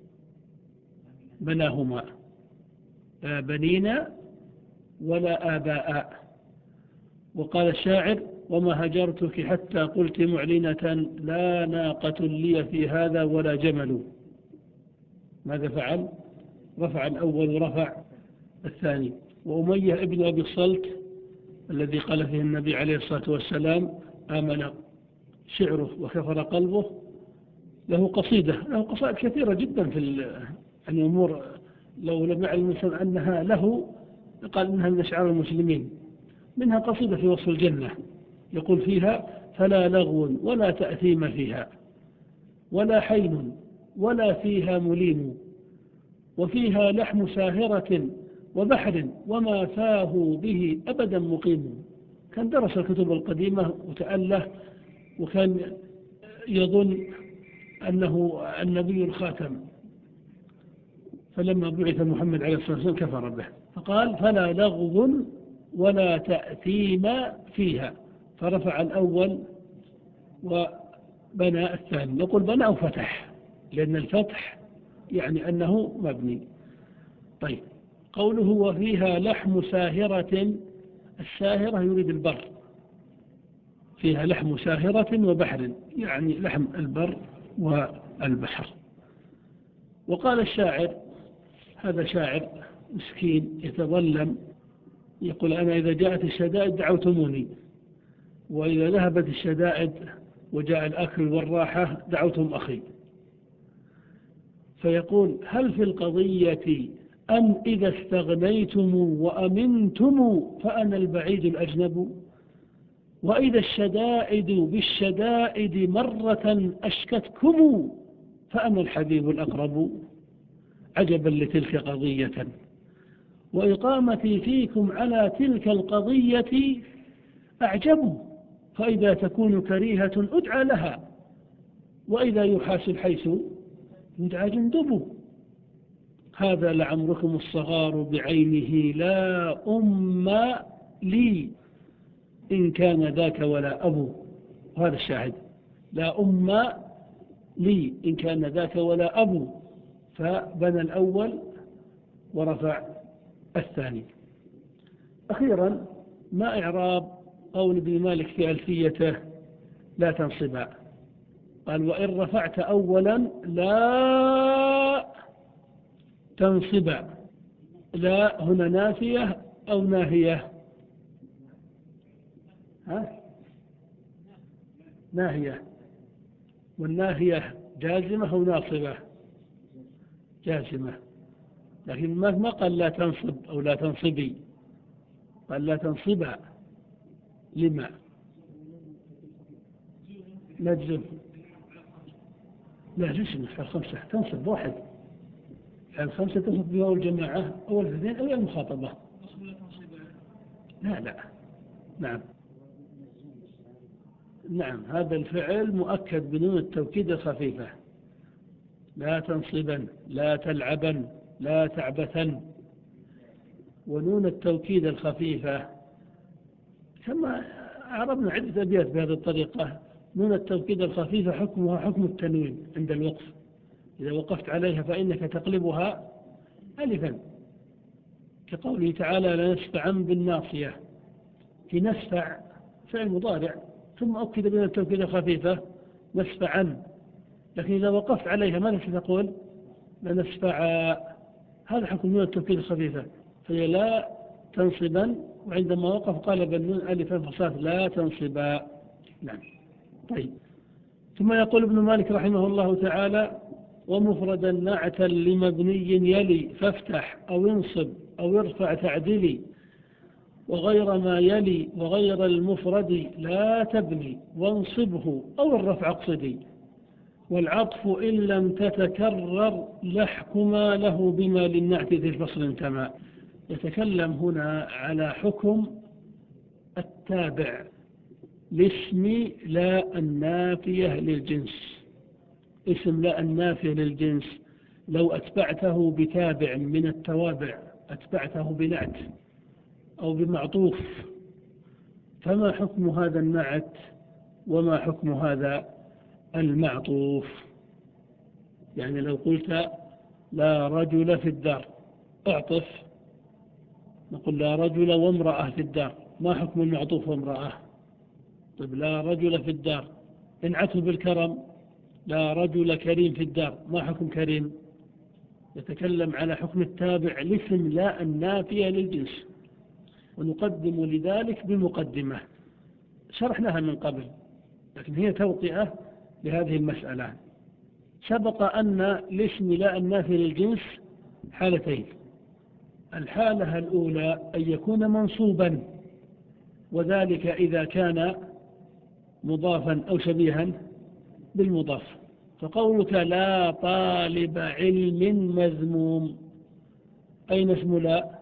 بناهما، لا بنين ولا آباء. وقال الشاعر: وما هجرتك حتى قلت معلنة لا ناقة لي في هذا ولا جمل. ماذا فعل؟ رفع الأول ورفع الثاني. وأمية ابن أبي الصلت الذي قال فيه النبي عليه الصلاة والسلام: آمن شعره وكفر قلبه، له قصيدة، له قصائد كثيرة جدا في الأمور، لو لم يعلم الإنسان أنها له قال إنها من أشعار المسلمين. منها قصيدة في وصف الجنة يقول فيها: فلا لغو ولا تأثيم فيها، ولا حين ولا فيها مليم، وفيها لحم ساهرة وبحر وما فاه به أبدا مقيم. كان درس الكتب القديمة وتأله، وكان يظن أنه النبي الخاتم، فلما بعث محمد عليه الصلاة والسلام كفر به، فقال: فلا لغو ولا تأثيم فيها، فرفع الأول وبنى الثاني. نقول بنى أو فتح، لأن الفتح يعني أنه مبني. طيب، قوله وفيها لحم ساهرة، الساهرة يريد البر، فيها لحم ساهرة وبحر، يعني لحم البر والبحر. وقال الشاعر، هذا شاعر مسكين يتظلم، يقول: أنا إذا جاءت الشدائد دعوتموني، وإذا ذهبت الشدائد وجاء الأكل والراحة دعوتم أخي. فيقول: هل في القضية أم إذا استغنيتم وأمنتم فأنا البعيد الأجنب، وإذا الشدائد بالشدائد مرة أشكتكم فأنا الحبيب الأقرب. عجبا لتلك قضية، وإقامتي فيكم على تلك القضية أعجب، فإذا تكون كريهة أدعى لها، وإذا يحاسب حيث يدعى جندب. هذا لعمركم الصغار بعينه لا أم لي إن كان ذاك ولا أبو. هذا الشاهد: لا أم لي إن كان ذاك ولا أبو. فبنى الأول ورفع الثاني. أخيرا، ما إعراب قول ابن مالك في ألفيته: لا تنصبا؟ قال: وإن رفعت أولا لا تنصبا. لا هنا نافية أو ناهية؟ ها؟ ناهية. والناهية جازمة أو ناصبة؟ جازمة. لكن ما قال لا تنصب أو لا تنصبي، قال لا تنصبا. لما؟ نجزم. لا جسم الخمسة تنصب واحد، الخمسة تنصب بواو الجماعة أو الاثنين أو المخاطبة. لا لا نعم نعم هذا الفعل مؤكد بنون التوكيد الخفيفة: لا تنصبا، لا تلعبا، لا تعبثا. ونون التوكيد الخفيفة كما عرفنا عدة أبيات بهذه الطريقة. نون التوكيد الخفيفة حكمها حكم التنوين عند الوقف، إذا وقفت عليها فإنك تقلبها ألفا، كقوله تعالى: لنسفعا بالناصية. في نسفع فعل مضارع ثم أكد بين التوكيد الخفيفة نسفعا، لكن إذا وقفت عليها ماذا ستقول؟ لنسفع. هذا حكم نون التوكيد الخفيفة، فهي لا تنصبا، وعندما وقف قلب النون ألفا فصارت لا تنصبا. نعم. طيب، ثم يقول ابن مالك رحمه الله تعالى: ومفردا نعتا لمبني يلي فافتح أو انصب أو ارفع تعدلي، وغير ما يلي وغير المفرد لا تبني، وانصبه أو الرفع اقصدي، والعطف إن لم تتكرر لحكما له بما للنعت في الفصل انتمى. يتكلم هنا على حكم التابع لاسم لا النافية للجنس. اسم لا النافية للجنس لو أتبعته بتابع من التوابع، أتبعته بنعت أو بمعطوف، فما حكم هذا النعت وما حكم هذا المعطوف؟ يعني لو قلت لا رجل في الدار، اعطف، نقول لا رجل وامرأة في الدار، ما حكم المعطوف وامرأة؟ طيب لا رجل في الدار انعته بالكرم، لا رجل كريم في الدار، ما حكم كريم؟ يتكلم على حكم التابع لاسم لا النافية للجنس. ونقدم لذلك بمقدمة شرحناها من قبل، لكن هي توطئة لهذه المسألة. سبق أن لاسم لا النافية للجنس حالتين. الحالة الأولى أن يكون منصوبا، وذلك إذا كان مضافا أو شبيها بالمضاف. فقولك لا طالب علم مذموم، أين اسم لا؟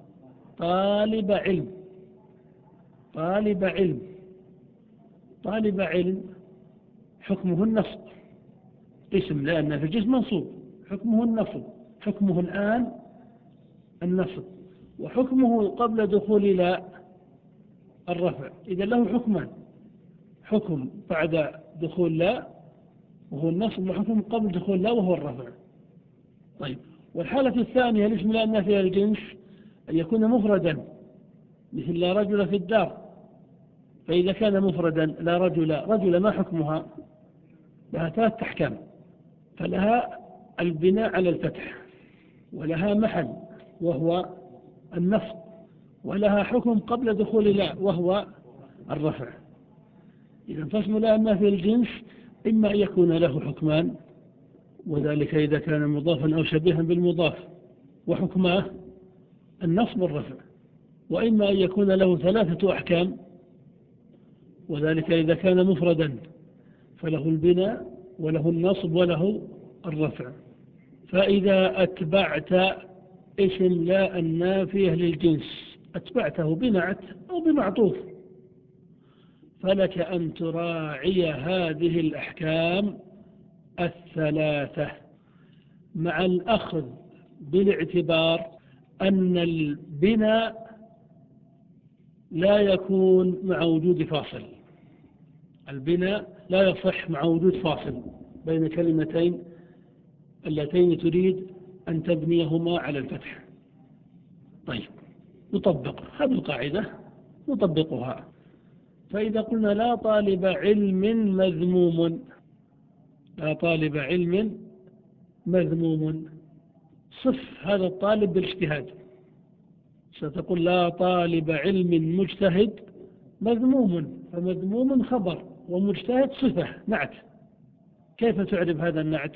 طالب علم. طالب علم طالب علم حكمه النصب، اسم لا النافية للجنس منصوب، حكمه النصب، حكمه الآن النصب، وحكمه قبل دخول لا الرفع. إذا له حكمان، حكم بعد دخول لا وهو النصب، وحكم قبل دخول لا وهو الرفع. طيب، والحالة الثانية الاسم لا النافية للجنس أن يكون مفردا، مثل لا رجل في الدار. فإذا كان مفردا لا رجل، رجل ما حكمها؟ لها ثلاث أحكام. فلها البناء على الفتح، ولها محل وهو النصب، ولها حكم قبل دخول لا وهو الرفع. إذا فاسم لا النافية للجنس إما أن يكون له حكمان، وذلك إذا كان مضافا أو شبيها بالمضاف وحكماه النصب والرفع، وإما أن يكون له ثلاثة أحكام، وذلك إذا كان مفردا فله البناء وله النصب وله الرفع. فإذا أتبعت اسم لا النافية للجنس، أتبعته بنعت أو بمعطوف، فلك أن تراعي هذه الأحكام الثلاثة، مع الأخذ بالاعتبار أن البناء لا يكون مع وجود فاصل. البناء لا يصح مع وجود فاصل بين كلمتين اللتين تريد أن تبنيهما على الفتح. طيب، نطبق هذه القاعدة، نطبقها. فإذا قلنا لا طالب علم مذموم، لا طالب علم مذموم، صف هذا الطالب بالاجتهاد. ستقول لا طالب علم مجتهد مذموم، فمذموم خبر ومجتهد صفة نعت. كيف تعرف هذا النعت؟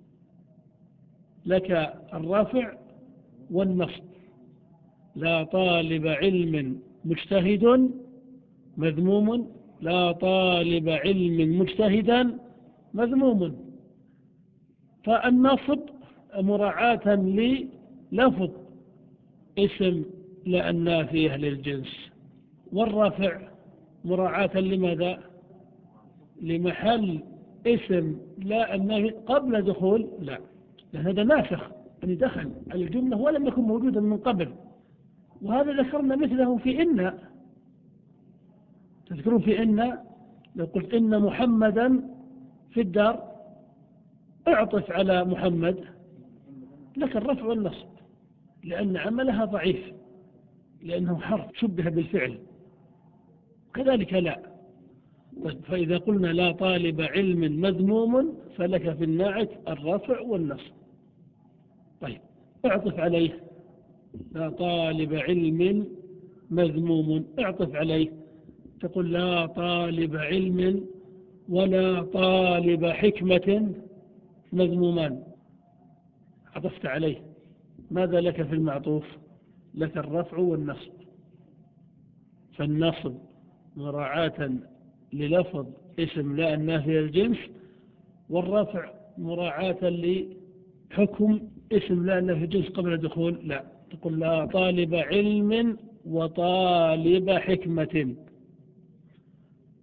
لك الرافع والنصب. لا طالب علم مجتهد مذموم، لا طالب علم مجتهدا مذموم. فالنصب مراعاة للفظ اسم لا النافية للجنس، والرفع مراعاة لماذا؟ لمحل اسم لا النافية قبل دخول لا، لأن هذا ناسخ أن دخل الجملة ولم يكن موجودا من قبل. وهذا ذكرنا مثله في إن. تذكرون في إن لو قلت إن محمدا في الدار، اعطف على محمد، لك الرفع والنصب، لأن عملها ضعيف، لأنه حرف شبه بالفعل. كذلك لا. فإذا قلنا لا طالب علم مذموم، فلك في الناعت الرفع والنصب. طيب، اعطف عليه لا طالب علم مذموم، اعطف عليه تقول لا طالب علم ولا طالب حكمة مذمومان، عطفت عليه. ماذا لك في المعطوف؟ لك الرفع والنصب. فالنصب مراعاة للفظ اسم لا النافية للجنس، والرفع مراعاة لحكم اسم لا النافية للجنس قبل دخول لا. تقول لا طالب علم وطالب حكمة.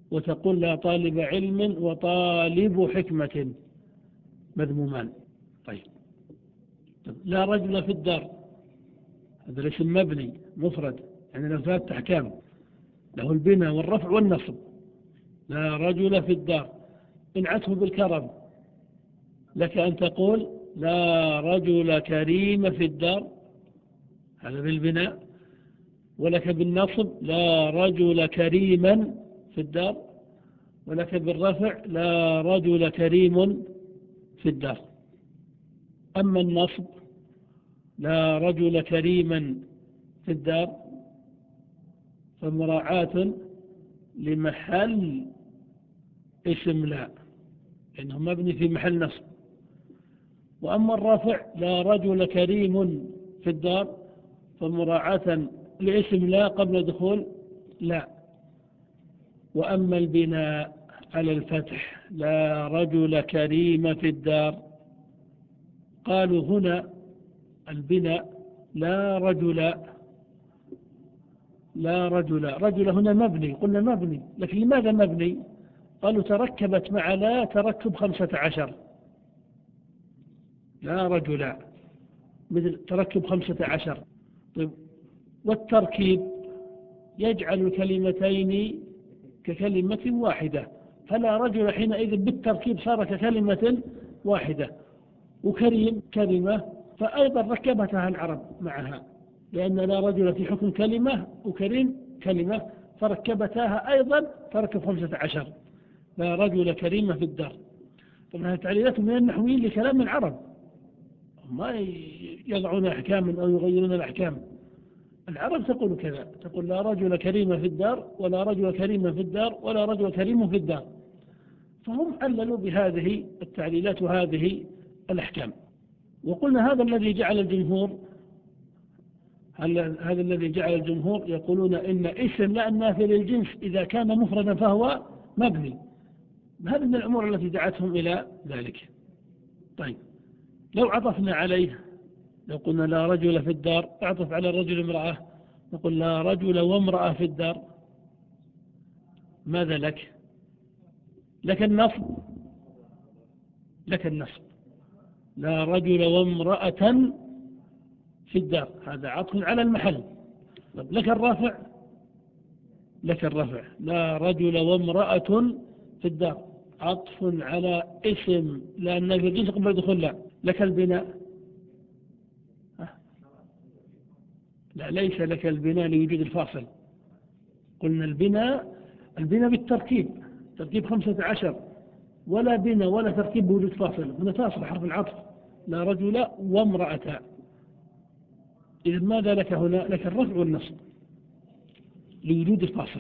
وتقول لا طالب علم وطالب حكمة مذمومان. طيب لا رجل في الدار، هذا الاسم مبني مفرد، يعني له ثلاث أحكام، له البناء والرفع والنصب. لا رجل في الدار انعته بالكرم، لك أن تقول لا رجل كريم في الدار، هذا بالبناء، ولك بالنصب لا رجل كريما في الدار، ولك بالرفع لا رجل كريم في الدار. أما النصب لا رجل كريما في الدار فمراعاة لمحل اسم لا، لأنه مبني في محل نصب. وأما الرفع لا رجل كريم في الدار فمراعاة لاسم لا قبل دخول لا. وأما البناء على الفتح لا رجل كريم في الدار، قالوا هنا البناء لا رجل، لا رجل، رجل هنا مبني، قلنا مبني، لكن لماذا مبني؟ قالوا تركبت مع لا تركب خمسة عشر، لا رجل مثل تركب خمسة عشر. طيب والتركيب يجعل الكلمتين ككلمة واحدة، فلا رجل حينئذ بالتركيب صار ككلمة واحدة. وكريم كلمة فأيضا ركبتها العرب معها، لأن لا رجل في حكم كلمة وكريم كلمة، فركبتها أيضا فركب خمسة عشر، لا رجل كريم في الدار. طبعا هذه تعليلات من النحويين لكلام العرب، ما يضعون أحكاما أو يغيرون الأحكام. العرب تقول كذا، تقول لا رجل كريم في الدار، ولا رجل كريم في الدار، ولا رجل كريم في الدار. فهم عللوا بهذه التعليلات وهذه الأحكام. وقلنا هذا الذي جعل الجمهور هذا الذي جعل الجمهور يقولون إن اسم لا النافي للجنس إذا كان مفردا فهو مبني. هذه من الأمور التي دعتهم إلى ذلك. طيب لو عطفنا عليه، لو قلنا لا رجل في الدار اعطف على الرجل امرأة، نقول لا رجل وامرأة في الدار، ماذا لك؟ لك النصب، لك النصب لا رجل وامرأة في الدار، هذا عطف على المحل. لك الرفع، لك الرفع لا رجل وامرأة في الدار، عطف على اسم لأن في الجنس قبل دخول لا. لك البناء، لا ليس لك البناء لوجود الفاصل. قلنا البناء البناء بالتركيب، تركيب خمسة عشر، ولا بناء ولا تركيب بوجود فاصل، هنا فاصل حرف العطف لا رجل وامرأة. إذا ماذا لك هنا؟ لك الرفع والنصب لوجود الفاصل.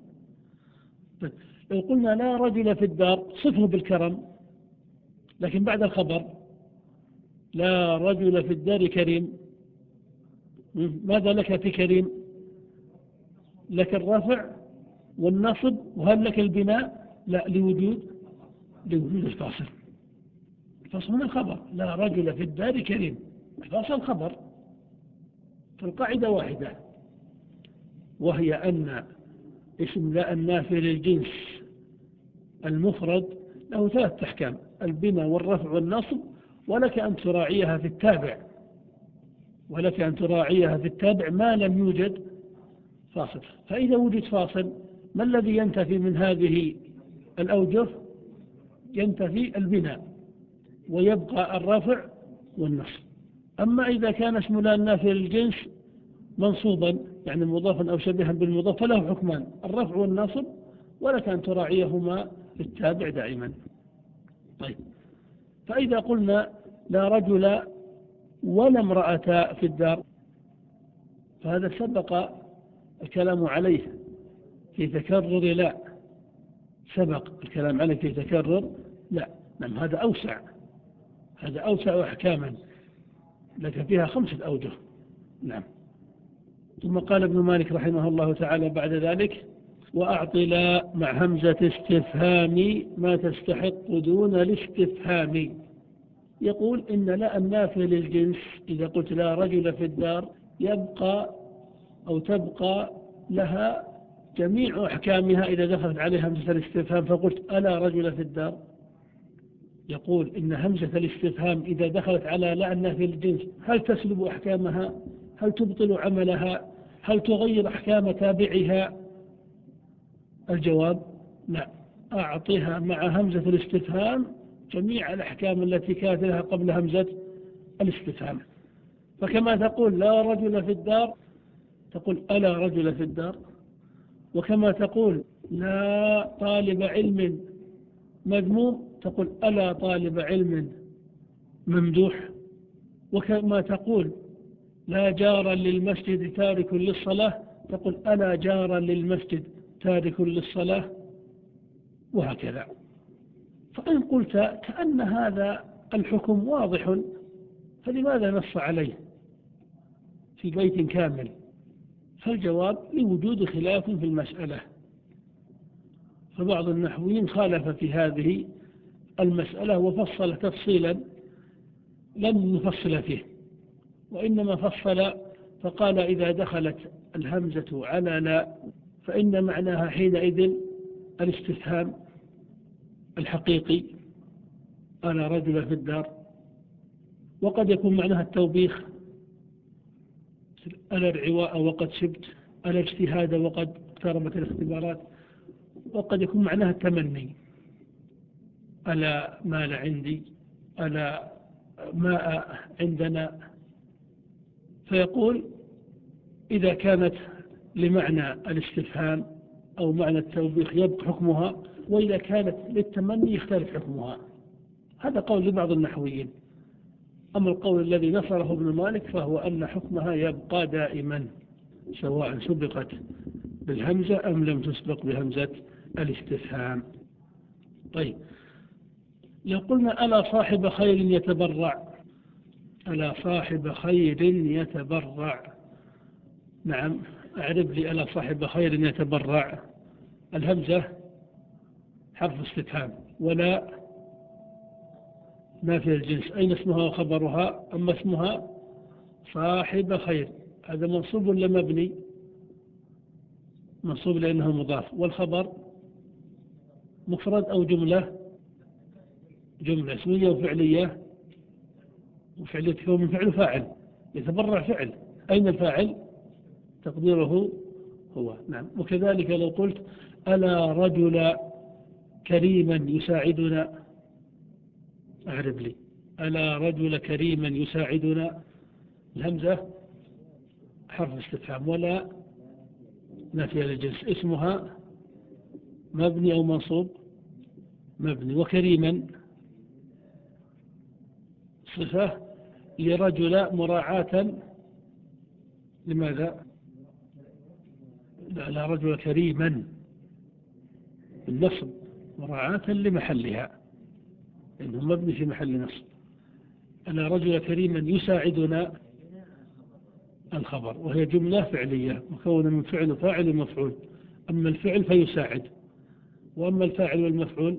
لو قلنا لا رجل في الدار صفه بالكرم، لكن بعد الخبر لا رجل في الدار كريم، ماذا لك في كريم؟ لك الرفع والنصب، وهل لك البناء؟ لا، لوجود لوجود الفاصل. الفاصل من الخبر لا رجل في الدار كريم، الفاصل خبر. فالقاعدة واحدة، وهي أن اسم لا النافي للجنس المفرد له ثلاث أحكام: البناء والرفع والنصب، ولك أن تراعيها في التابع، ولك أن تراعيها في التابع ما لم يوجد فاصل. فإذا وجد فاصل ما الذي ينتفي من هذه الأوجه؟ ينتفي البناء ويبقى الرفع والنصب. أما إذا كان اسم لا النافي للجنس منصوبا يعني مضافا أو شبيها بالمضاف فله حكمان: الرفع والنصب، ولك أن تراعيهما في التابع دائما. طيب فإذا قلنا لا رجل ولا امرأة في الدار، فهذا سبق الكلام عليه في تكرر لا، سبق الكلام عليه في تكرر لا. نعم هذا أوسع، هذا أوسع أحكاما، لك فيها خمسة أوجه. نعم. ثم قال ابن مالك رحمه الله تعالى بعد ذلك: وأعط لا مع همزة استفهام ما تستحق دون الاستفهام. يقول إن لا النافي للجنس إذا قلت لا رجل في الدار يبقى أو تبقى لها جميع أحكامها إذا دخلت عليها همزة الاستفهام فقلت ألا رجل في الدار، يقول إن همزة الاستفهام إذا دخلت على لا النافية للجنس هل تسلب أحكامها؟ هل تبطل عملها؟ هل تغير أحكام تابعها؟ الجواب لا، أعطيها مع همزة الاستفهام جميع الأحكام التي كانت لها قبل همزة الاستفهام. فكما تقول لا رجل في الدار تقول ألا رجل في الدار، وكما تقول لا طالب علم مذموم تقول ألا طالب علم ممدوح، وكما تقول لا جارا للمسجد تارك للصلاة تقول ألا جارا للمسجد تارك للصلاة، وهكذا. فإن قلت كأن هذا الحكم واضح فلماذا نص عليه في بيت كامل؟ فالجواب لوجود خلاف في المسألة، فبعض النحويين خالف في هذه المسألة وفصل تفصيلا لم نفصل فيه، وإنما فصل فقال إذا دخلت الهمزة على لا فإن معناها حينئذ الاستفهام الحقيقي أنا رجل في الدار، وقد يكون معناها التوبيخ ألا العواء وقد شبت، ألا اجتهاد وقد اقتربت الاختبارات، وقد يكون معناها التمني ألا مال عندي، ألا ماء عندنا. فيقول إذا كانت لمعنى الاستفهام أو معنى التوبيخ يبقى حكمها، وإذا كانت للتمني يختلف حكمها. هذا قول لبعض النحويين. أما القول الذي نصره ابن مالك فهو أن حكمها يبقى دائما سواء سبقت بالهمزة أم لم تسبق بهمزة الاستفهام. طيب، لو قلنا ألا صاحب خير يتبرع، ألا صاحب خير يتبرع، نعم، أعرف لي ألا صاحب خير يتبرع. الهمزة حرف استفهام ولا نافية الجنس، أين اسمها وخبرها؟ أما اسمها صاحب خير هذا منصوب ولا مبني؟ منصوب لأنه مضاف. والخبر مفرد أو جملة؟ جملة اسمية وفعلية، وفعلية من فعل فاعل، يتبرع فعل، أين الفاعل؟ تقديره هو، نعم. وكذلك لو قلت ألا رجل كريما يساعدنا، أعرف لي ألا رجل كريما يساعدنا، الهمزة حرف استفهام ولا نافية للجنس، اسمها مبني أو منصوب؟ مبني. وكريما صفة لرجل مراعاة لماذا؟ لا, لا رجل كريما النصب مراعاة لمحلها لأنه مبني في محل نصب. أنا رجل كريما يساعدنا الخبر، وهي جملة فعلية مكونة من فعل وفاعل ومفعول. أما الفعل فيساعد، وأما الفاعل والمفعول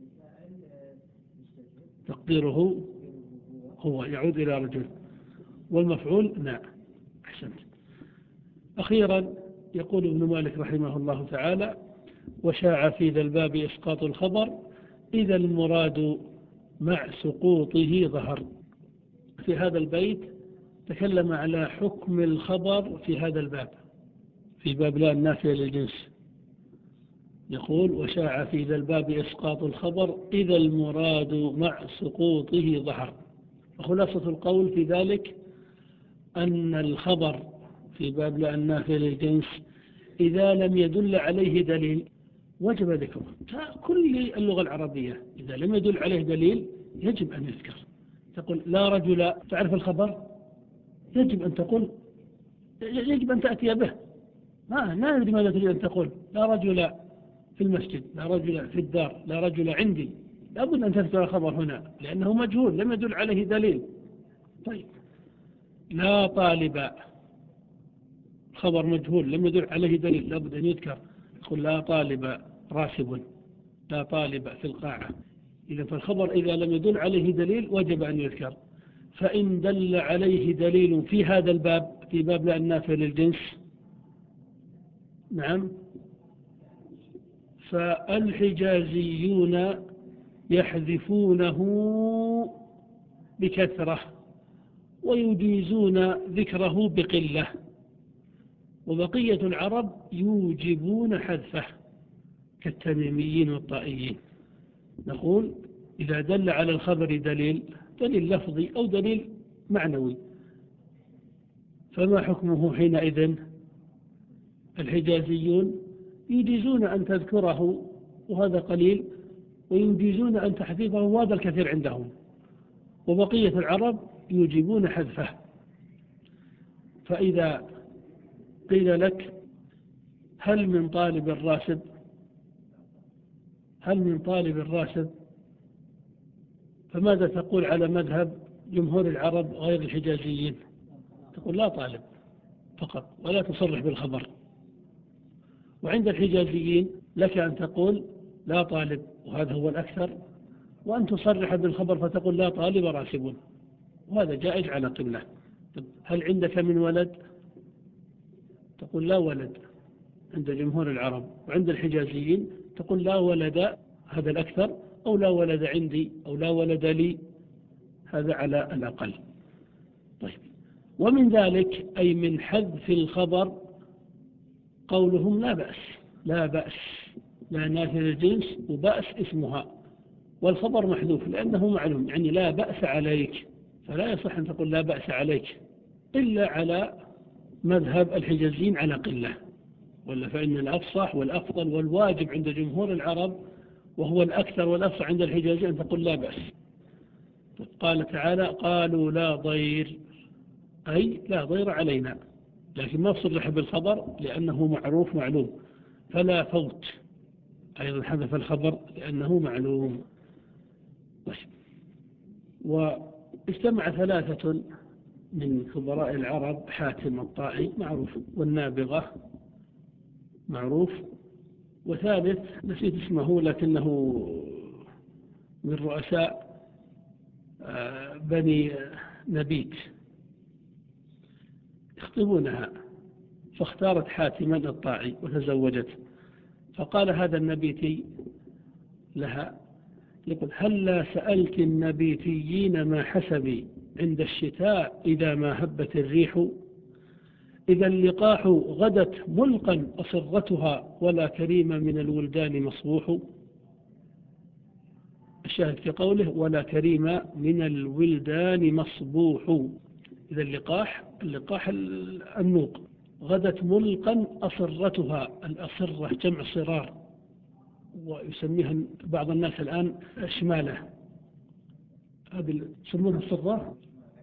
تقديره هو يعود إلى رجل، والمفعول نعم. أحسنت. أخيرا يقول ابن مالك رحمه الله تعالى: وشاع في ذا الباب إسقاط الخبر إذا المراد مع سقوطه ظهر. في هذا البيت تكلم على حكم الخبر في هذا الباب، في باب لا النافية للجنس. يقول: وشاع في ذا الباب إسقاط الخبر إذا المراد مع سقوطه ظهر. وخلاصة القول في ذلك أن الخبر في باب لا النافية للجنس إذا لم يدل عليه دليل وجب ذكره. كل اللغة العربية إذا لم يدل عليه دليل يجب أن يذكر. تقول لا رجل، تعرف الخبر، يجب أن تقول، يجب أن تأتي به. ما لا ندري ماذا تريد أن تقول. لا رجل في المسجد، لا رجل في الدار، لا رجل عندي، لابد أن تذكر الخبر هنا لأنه مجهول لم يدل عليه دليل. طيب، لا طالب، خبر مجهول لم يدل عليه دليل لابد أن يذكر. يقول لا طالب راسب، لا طالب في القاعة. إذا فالخبر إذا لم يدل عليه دليل وجب أن يذكر. فإن دل عليه دليل في هذا الباب، في باب لا النافية للجنس، نعم، فالحجازيون يحذفونه بكثرة ويجيزون ذكره بقلة، وبقية العرب يوجبون حذفه كالتميميين والطائيين. نقول إذا دل على الخبر دليل دليل لفظي أو دليل معنوي، فما حكمه حينئذ؟ الحجازيون يجيزون أن تذكره وهذا قليل، ويجيزون أن تحذفه وهذا الكثير عندهم، وبقية العرب يوجبون حذفه. فإذا قيل لك هل من طالب راسب هل من طالب راسب فماذا تقول على مذهب جمهور العرب غير الحجازيين؟ تقول لا طالب فقط ولا تصرح بالخبر. وعند الحجازيين لك أن تقول لا طالب وهذا هو الأكثر، وأن تصرح بالخبر فتقول لا طالب راسب، وهذا جائز على قلة. هل عندك من ولد؟ تقول لا ولد عند جمهور العرب. وعند الحجازيين تقول لا ولد، هذا الأكثر، أو لا ولد عندي، أو لا ولد لي، هذا على الأقل. طيب، ومن ذلك أي من حذف الخبر قولهم لا بأس. لا بأس لا نافية للجنس، وبأس اسمها، والخبر محذوف لأنه معلوم، يعني لا بأس عليك، فلا يصح أن تقول لا بأس عليك إلا على مذهب الحجازيين على قلة، ولا فإن الأفصح والأفضل والواجب عند جمهور العرب وهو الأكثر والأفصح عند الحجازيين أن تقول لا بأس. قال تعالى قالوا لا ضير، أي لا ضير علينا، لكن ما صرح بالخبر لأنه معروف معلوم، فلا فوت، أيضا حذف الخبر لأنه معلوم. واجتمع ثلاثة من خبراء العرب، حاتم الطائي معروف، والنابغة معروف، وثالث نسيت اسمه لكنه من رؤساء بني نبيت، يخطبونها، فاختارت حاتما الطائي وتزوجت. فقال هذا النبيتي لها يقول هل لا سألت النبيتيين ما حسبي عند الشتاء إذا ما هبت الريح، إذا اللقاح غدت ملقا أصرتها ولا كريم من الولدان مصبوح. الشاهد في قوله ولا كريم من الولدان مصبوح، إذا اللقاح اللقاح النوق غدت ملقا أصرتها، الأصرة جمع صرار، ويسميها بعض الناس الآن شمالة، هذه يسمونها الصرار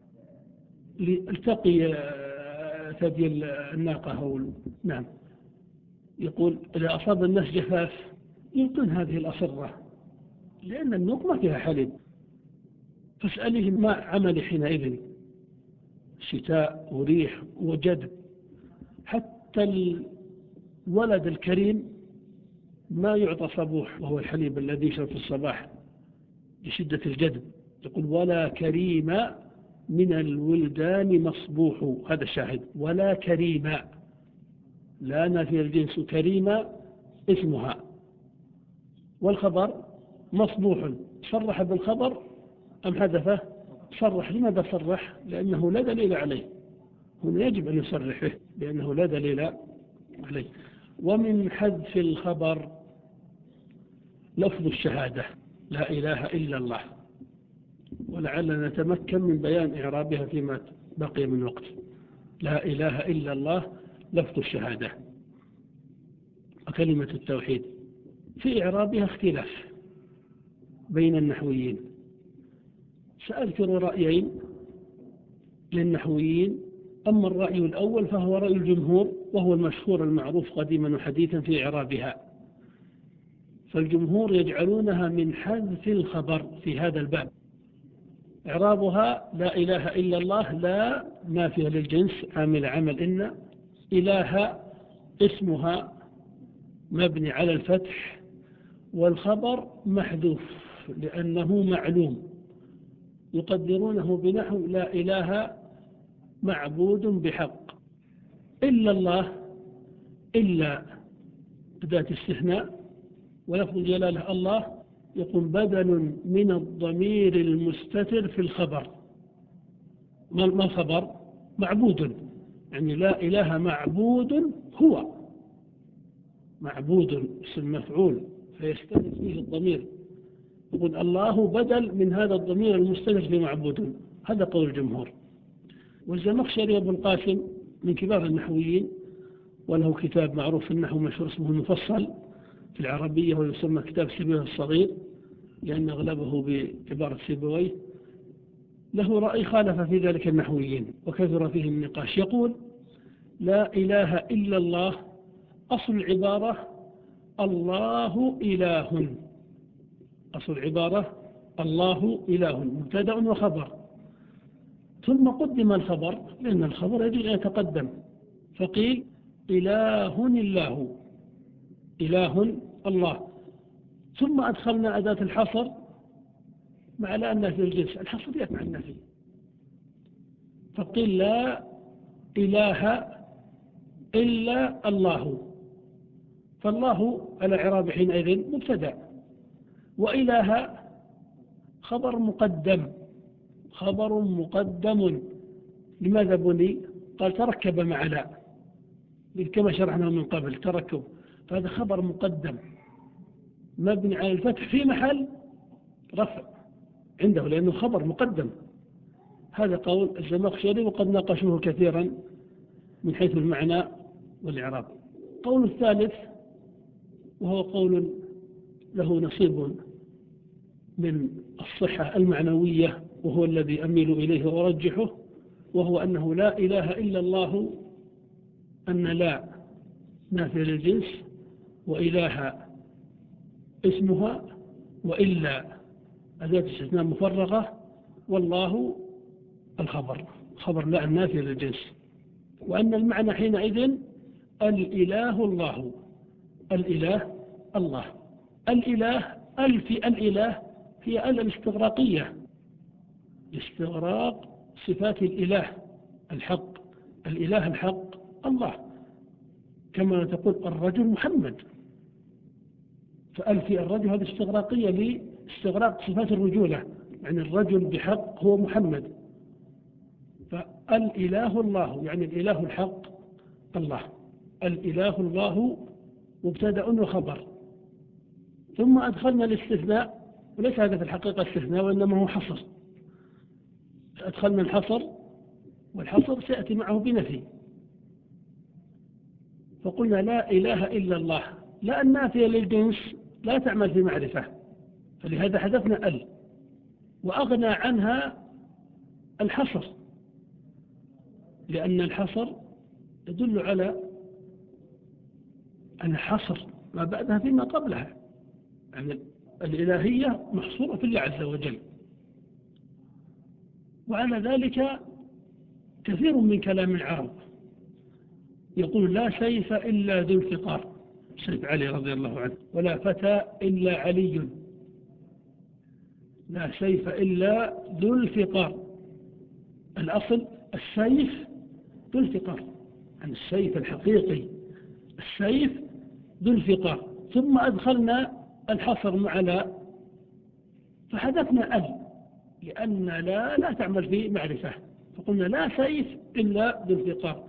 لالتقي ثدي الناقة أو نعم. يقول إذا أصاب الناس جفاف يلقون هذه الأصرة لأن النوق ما فيها حليب، فاسألهم ما عمل حينئذ، شتاء وريح وجدب، حتى الولد الكريم ما يعطى صبوح وهو الحليب الذي يشرب في الصباح لشدة الجدب. يقول ولا كريم من الولدان مصبوح، هذا الشاهد، ولا كريم، لا نافية الجنس، كريم اسمها، والخبر مصبوح. صرح بالخبر أم حذفه؟ صرح. لماذا صرح؟ لأنه لا دليل عليه، هنا يجب أن يصرح به لأنه لا دليل عليه. ومن حذف الخبر لفظ الشهادة لا إله إلا الله، ولعلنا نتمكن من بيان إعرابها فيما بقي من وقت. لا إله إلا الله لفظ الشهادة وكلمة التوحيد، في إعرابها اختلاف بين النحويين. سأذكر رأيين للنحويين، أما الرأي الأول فهو رأي الجمهور وهو المشهور المعروف قديما وحديثا في إعرابها، فالجمهور يجعلونها من حذف الخبر في هذا الباب. إعرابها لا إله إلا الله، لا نافية للجنس عامل عمل إن، إله اسمها مبني على الفتح، والخبر محذوف لأنه معلوم، يقدرونه بنحو لا إله معبود بحق إلا الله، إلا ذات استثناء، ولفظ الجلالة الله يقول بدل من الضمير المستتر في الخبر. ما الخبر؟ معبود، يعني لا إله معبود هو، معبود اسم مفعول فيستتر فيه الضمير، يقول الله بدل من هذا الضمير المستتر في معبود. هذا قول الجمهور. والزمخشري أبو القاسم من كبار النحويين، وله كتاب معروف في النحو مشهور اسمه المفصل في العربية، ويسمى كتاب سيبويه الصغير لأن أغلبه بعبارة سيبويه، له رأي خالف في ذلك النحويين وكثر فيه النقاش. يقول لا إله إلا الله أصل العبارة الله إله، أصل العبارة الله إله مبتدأ وخبر، ثم قدم الخبر لأن الخبر يجب أن يتقدم، فقيل إله الله، إله الله، ثم أدخلنا أداة الحصر مع لا النفي الجنس، الحصر يأتي مع النفي، فقيل لا إله إلا الله، فالله على إعراب حينئذ مبتدأ، وإله خبر مقدم، خبر مقدم. لماذا بني؟ قال تركب مع لا، كما شرحنا من قبل تركب، فهذا خبر مقدم مبني على الفتح في محل رفع عنده لأنه خبر مقدم. هذا قول الزمخشري وقد ناقشوه كثيرا من حيث المعنى والإعراب. قول الثالث وهو قول له نصيب من الصحة المعنوية وهو الذي أميل إليه وأرجحه، وهو أنه لا إله إلا الله، أن لا نافية للجنس، وإله اسمها، وإلا أداة استثناء مفرغة، والله الخبر، خبر لا النافية للجنس، وأن المعنى حينئذ الإله الله، الإله الله. الإله ال في الإله هي ال الاستغراقية، استغراق صفات الإله الحق، الإله الحق الله، كما تقول الرجل محمد، فأل في الرجل هذه استغراقية لاستغراق صفات الرجولة، يعني الرجل بحق هو محمد، فالإله الله يعني الإله الحق الله، الإله الله مبتدأ وخبر، ثم أدخلنا الاستثناء، وليس هذا في الحقيقة استثناء وإنما هو حصر، أدخلنا الحصر، والحصر سيأتي معه بنفي، فقلنا لا إله إلا الله، لا النافية للجنس لا تعمل في معرفة، فلهذا حذفنا ال، وأغنى عنها الحصر، لأن الحصر يدل على أن حصر ما بعدها فيما قبلها، يعني الإلهية محصورة في الله عز وجل. وعلى ذلك كثير من كلام العرب يقول لا سيف إلا ذو الفقار، سيف علي رضي الله عنه، ولا فتى إلا علي، لا سيف إلا ذو الفقار، الأصل السيف ذو الفقار، عن السيف الحقيقي، السيف ذو الفقار، ثم أدخلنا الحصر مع لا، فحذفنا ال، لأن لا لا تعمل في معرفة، فقلنا لا سيف إلا ذو الفقار،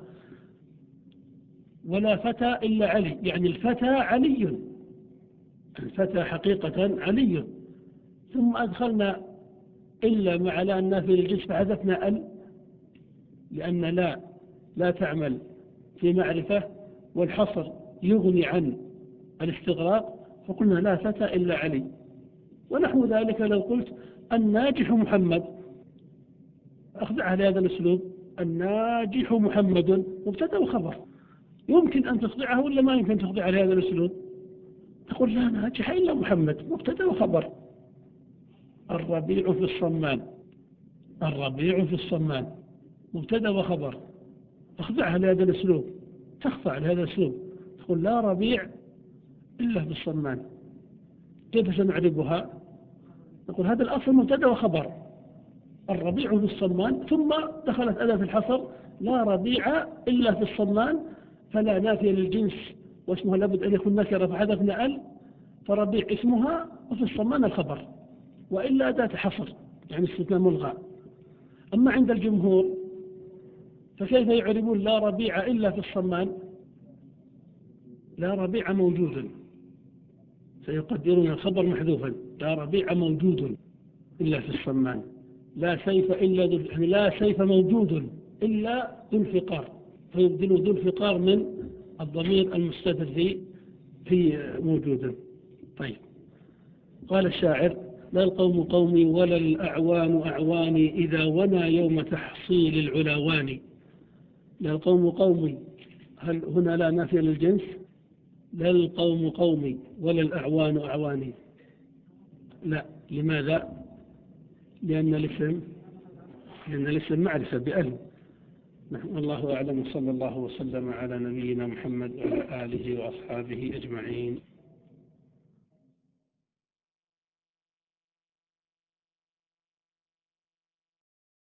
ولا فتى إلا علي، يعني الفتى علي، الفتى حقيقة علي، ثم أدخلنا إلا مع لا النافية للجنس فحذفنا ال، لأن لا لا تعمل في معرفة، والحصر يغني عن الاستغراق، فقلنا لا فتى إلا علي. ونحو ذلك لو قلت الناجح محمد، أخضعها لهذا الأسلوب، الناجح محمد مبتدأ وخبر، يمكن أن تخضعه ولا ما يمكن تخضعها لهذا الأسلوب؟ تقول لا ناجح إلا محمد مبتدأ وخبر. الربيع في الصمان، الربيع في الصمان مبتدأ وخبر، تخضعها لهذا الأسلوب، تخضع لهذا الأسلوب، تقول لا ربيع إلا في الصمان، كيف سنعربها؟ نقول هذا الأصل مبتدأ وخبر، الربيع في الصمان، ثم دخلت أداة الحصر لا ربيع إلا في الصمان، فلا نافية للجنس واسمها لابد أن يكون نكرة، فحذفنا ال، فربيع اسمها وفي الصمان الخبر، وإلا أداة حصر يعني استثناء ملغى. أما عند الجمهور فكيف يعربون لا ربيع إلا في الصمان؟ لا ربيع موجود، سيقدرون الخبر محذوفا، لا ربيع موجود إلا في الصمان، لا سيف إلا ذو، يعني لا سيف موجود إلا ذو الفقار، فيبدلوا ذو الفقار من الضمير المستتر في في موجودا. طيب، قال الشاعر: لا القوم قومي ولا الأعوان أعواني إذا ونى يوم تحصيل العلاوان. لا القوم قومي، هل هنا لا نافية للجنس؟ لا القوم قومي ولا الأعوان أعواني، لا. لماذا؟ لأن الاسم لأن الاسم معرفة بأل. والله أعلم، صلى الله وسلم على نبينا محمد وعلى آله وأصحابه أجمعين.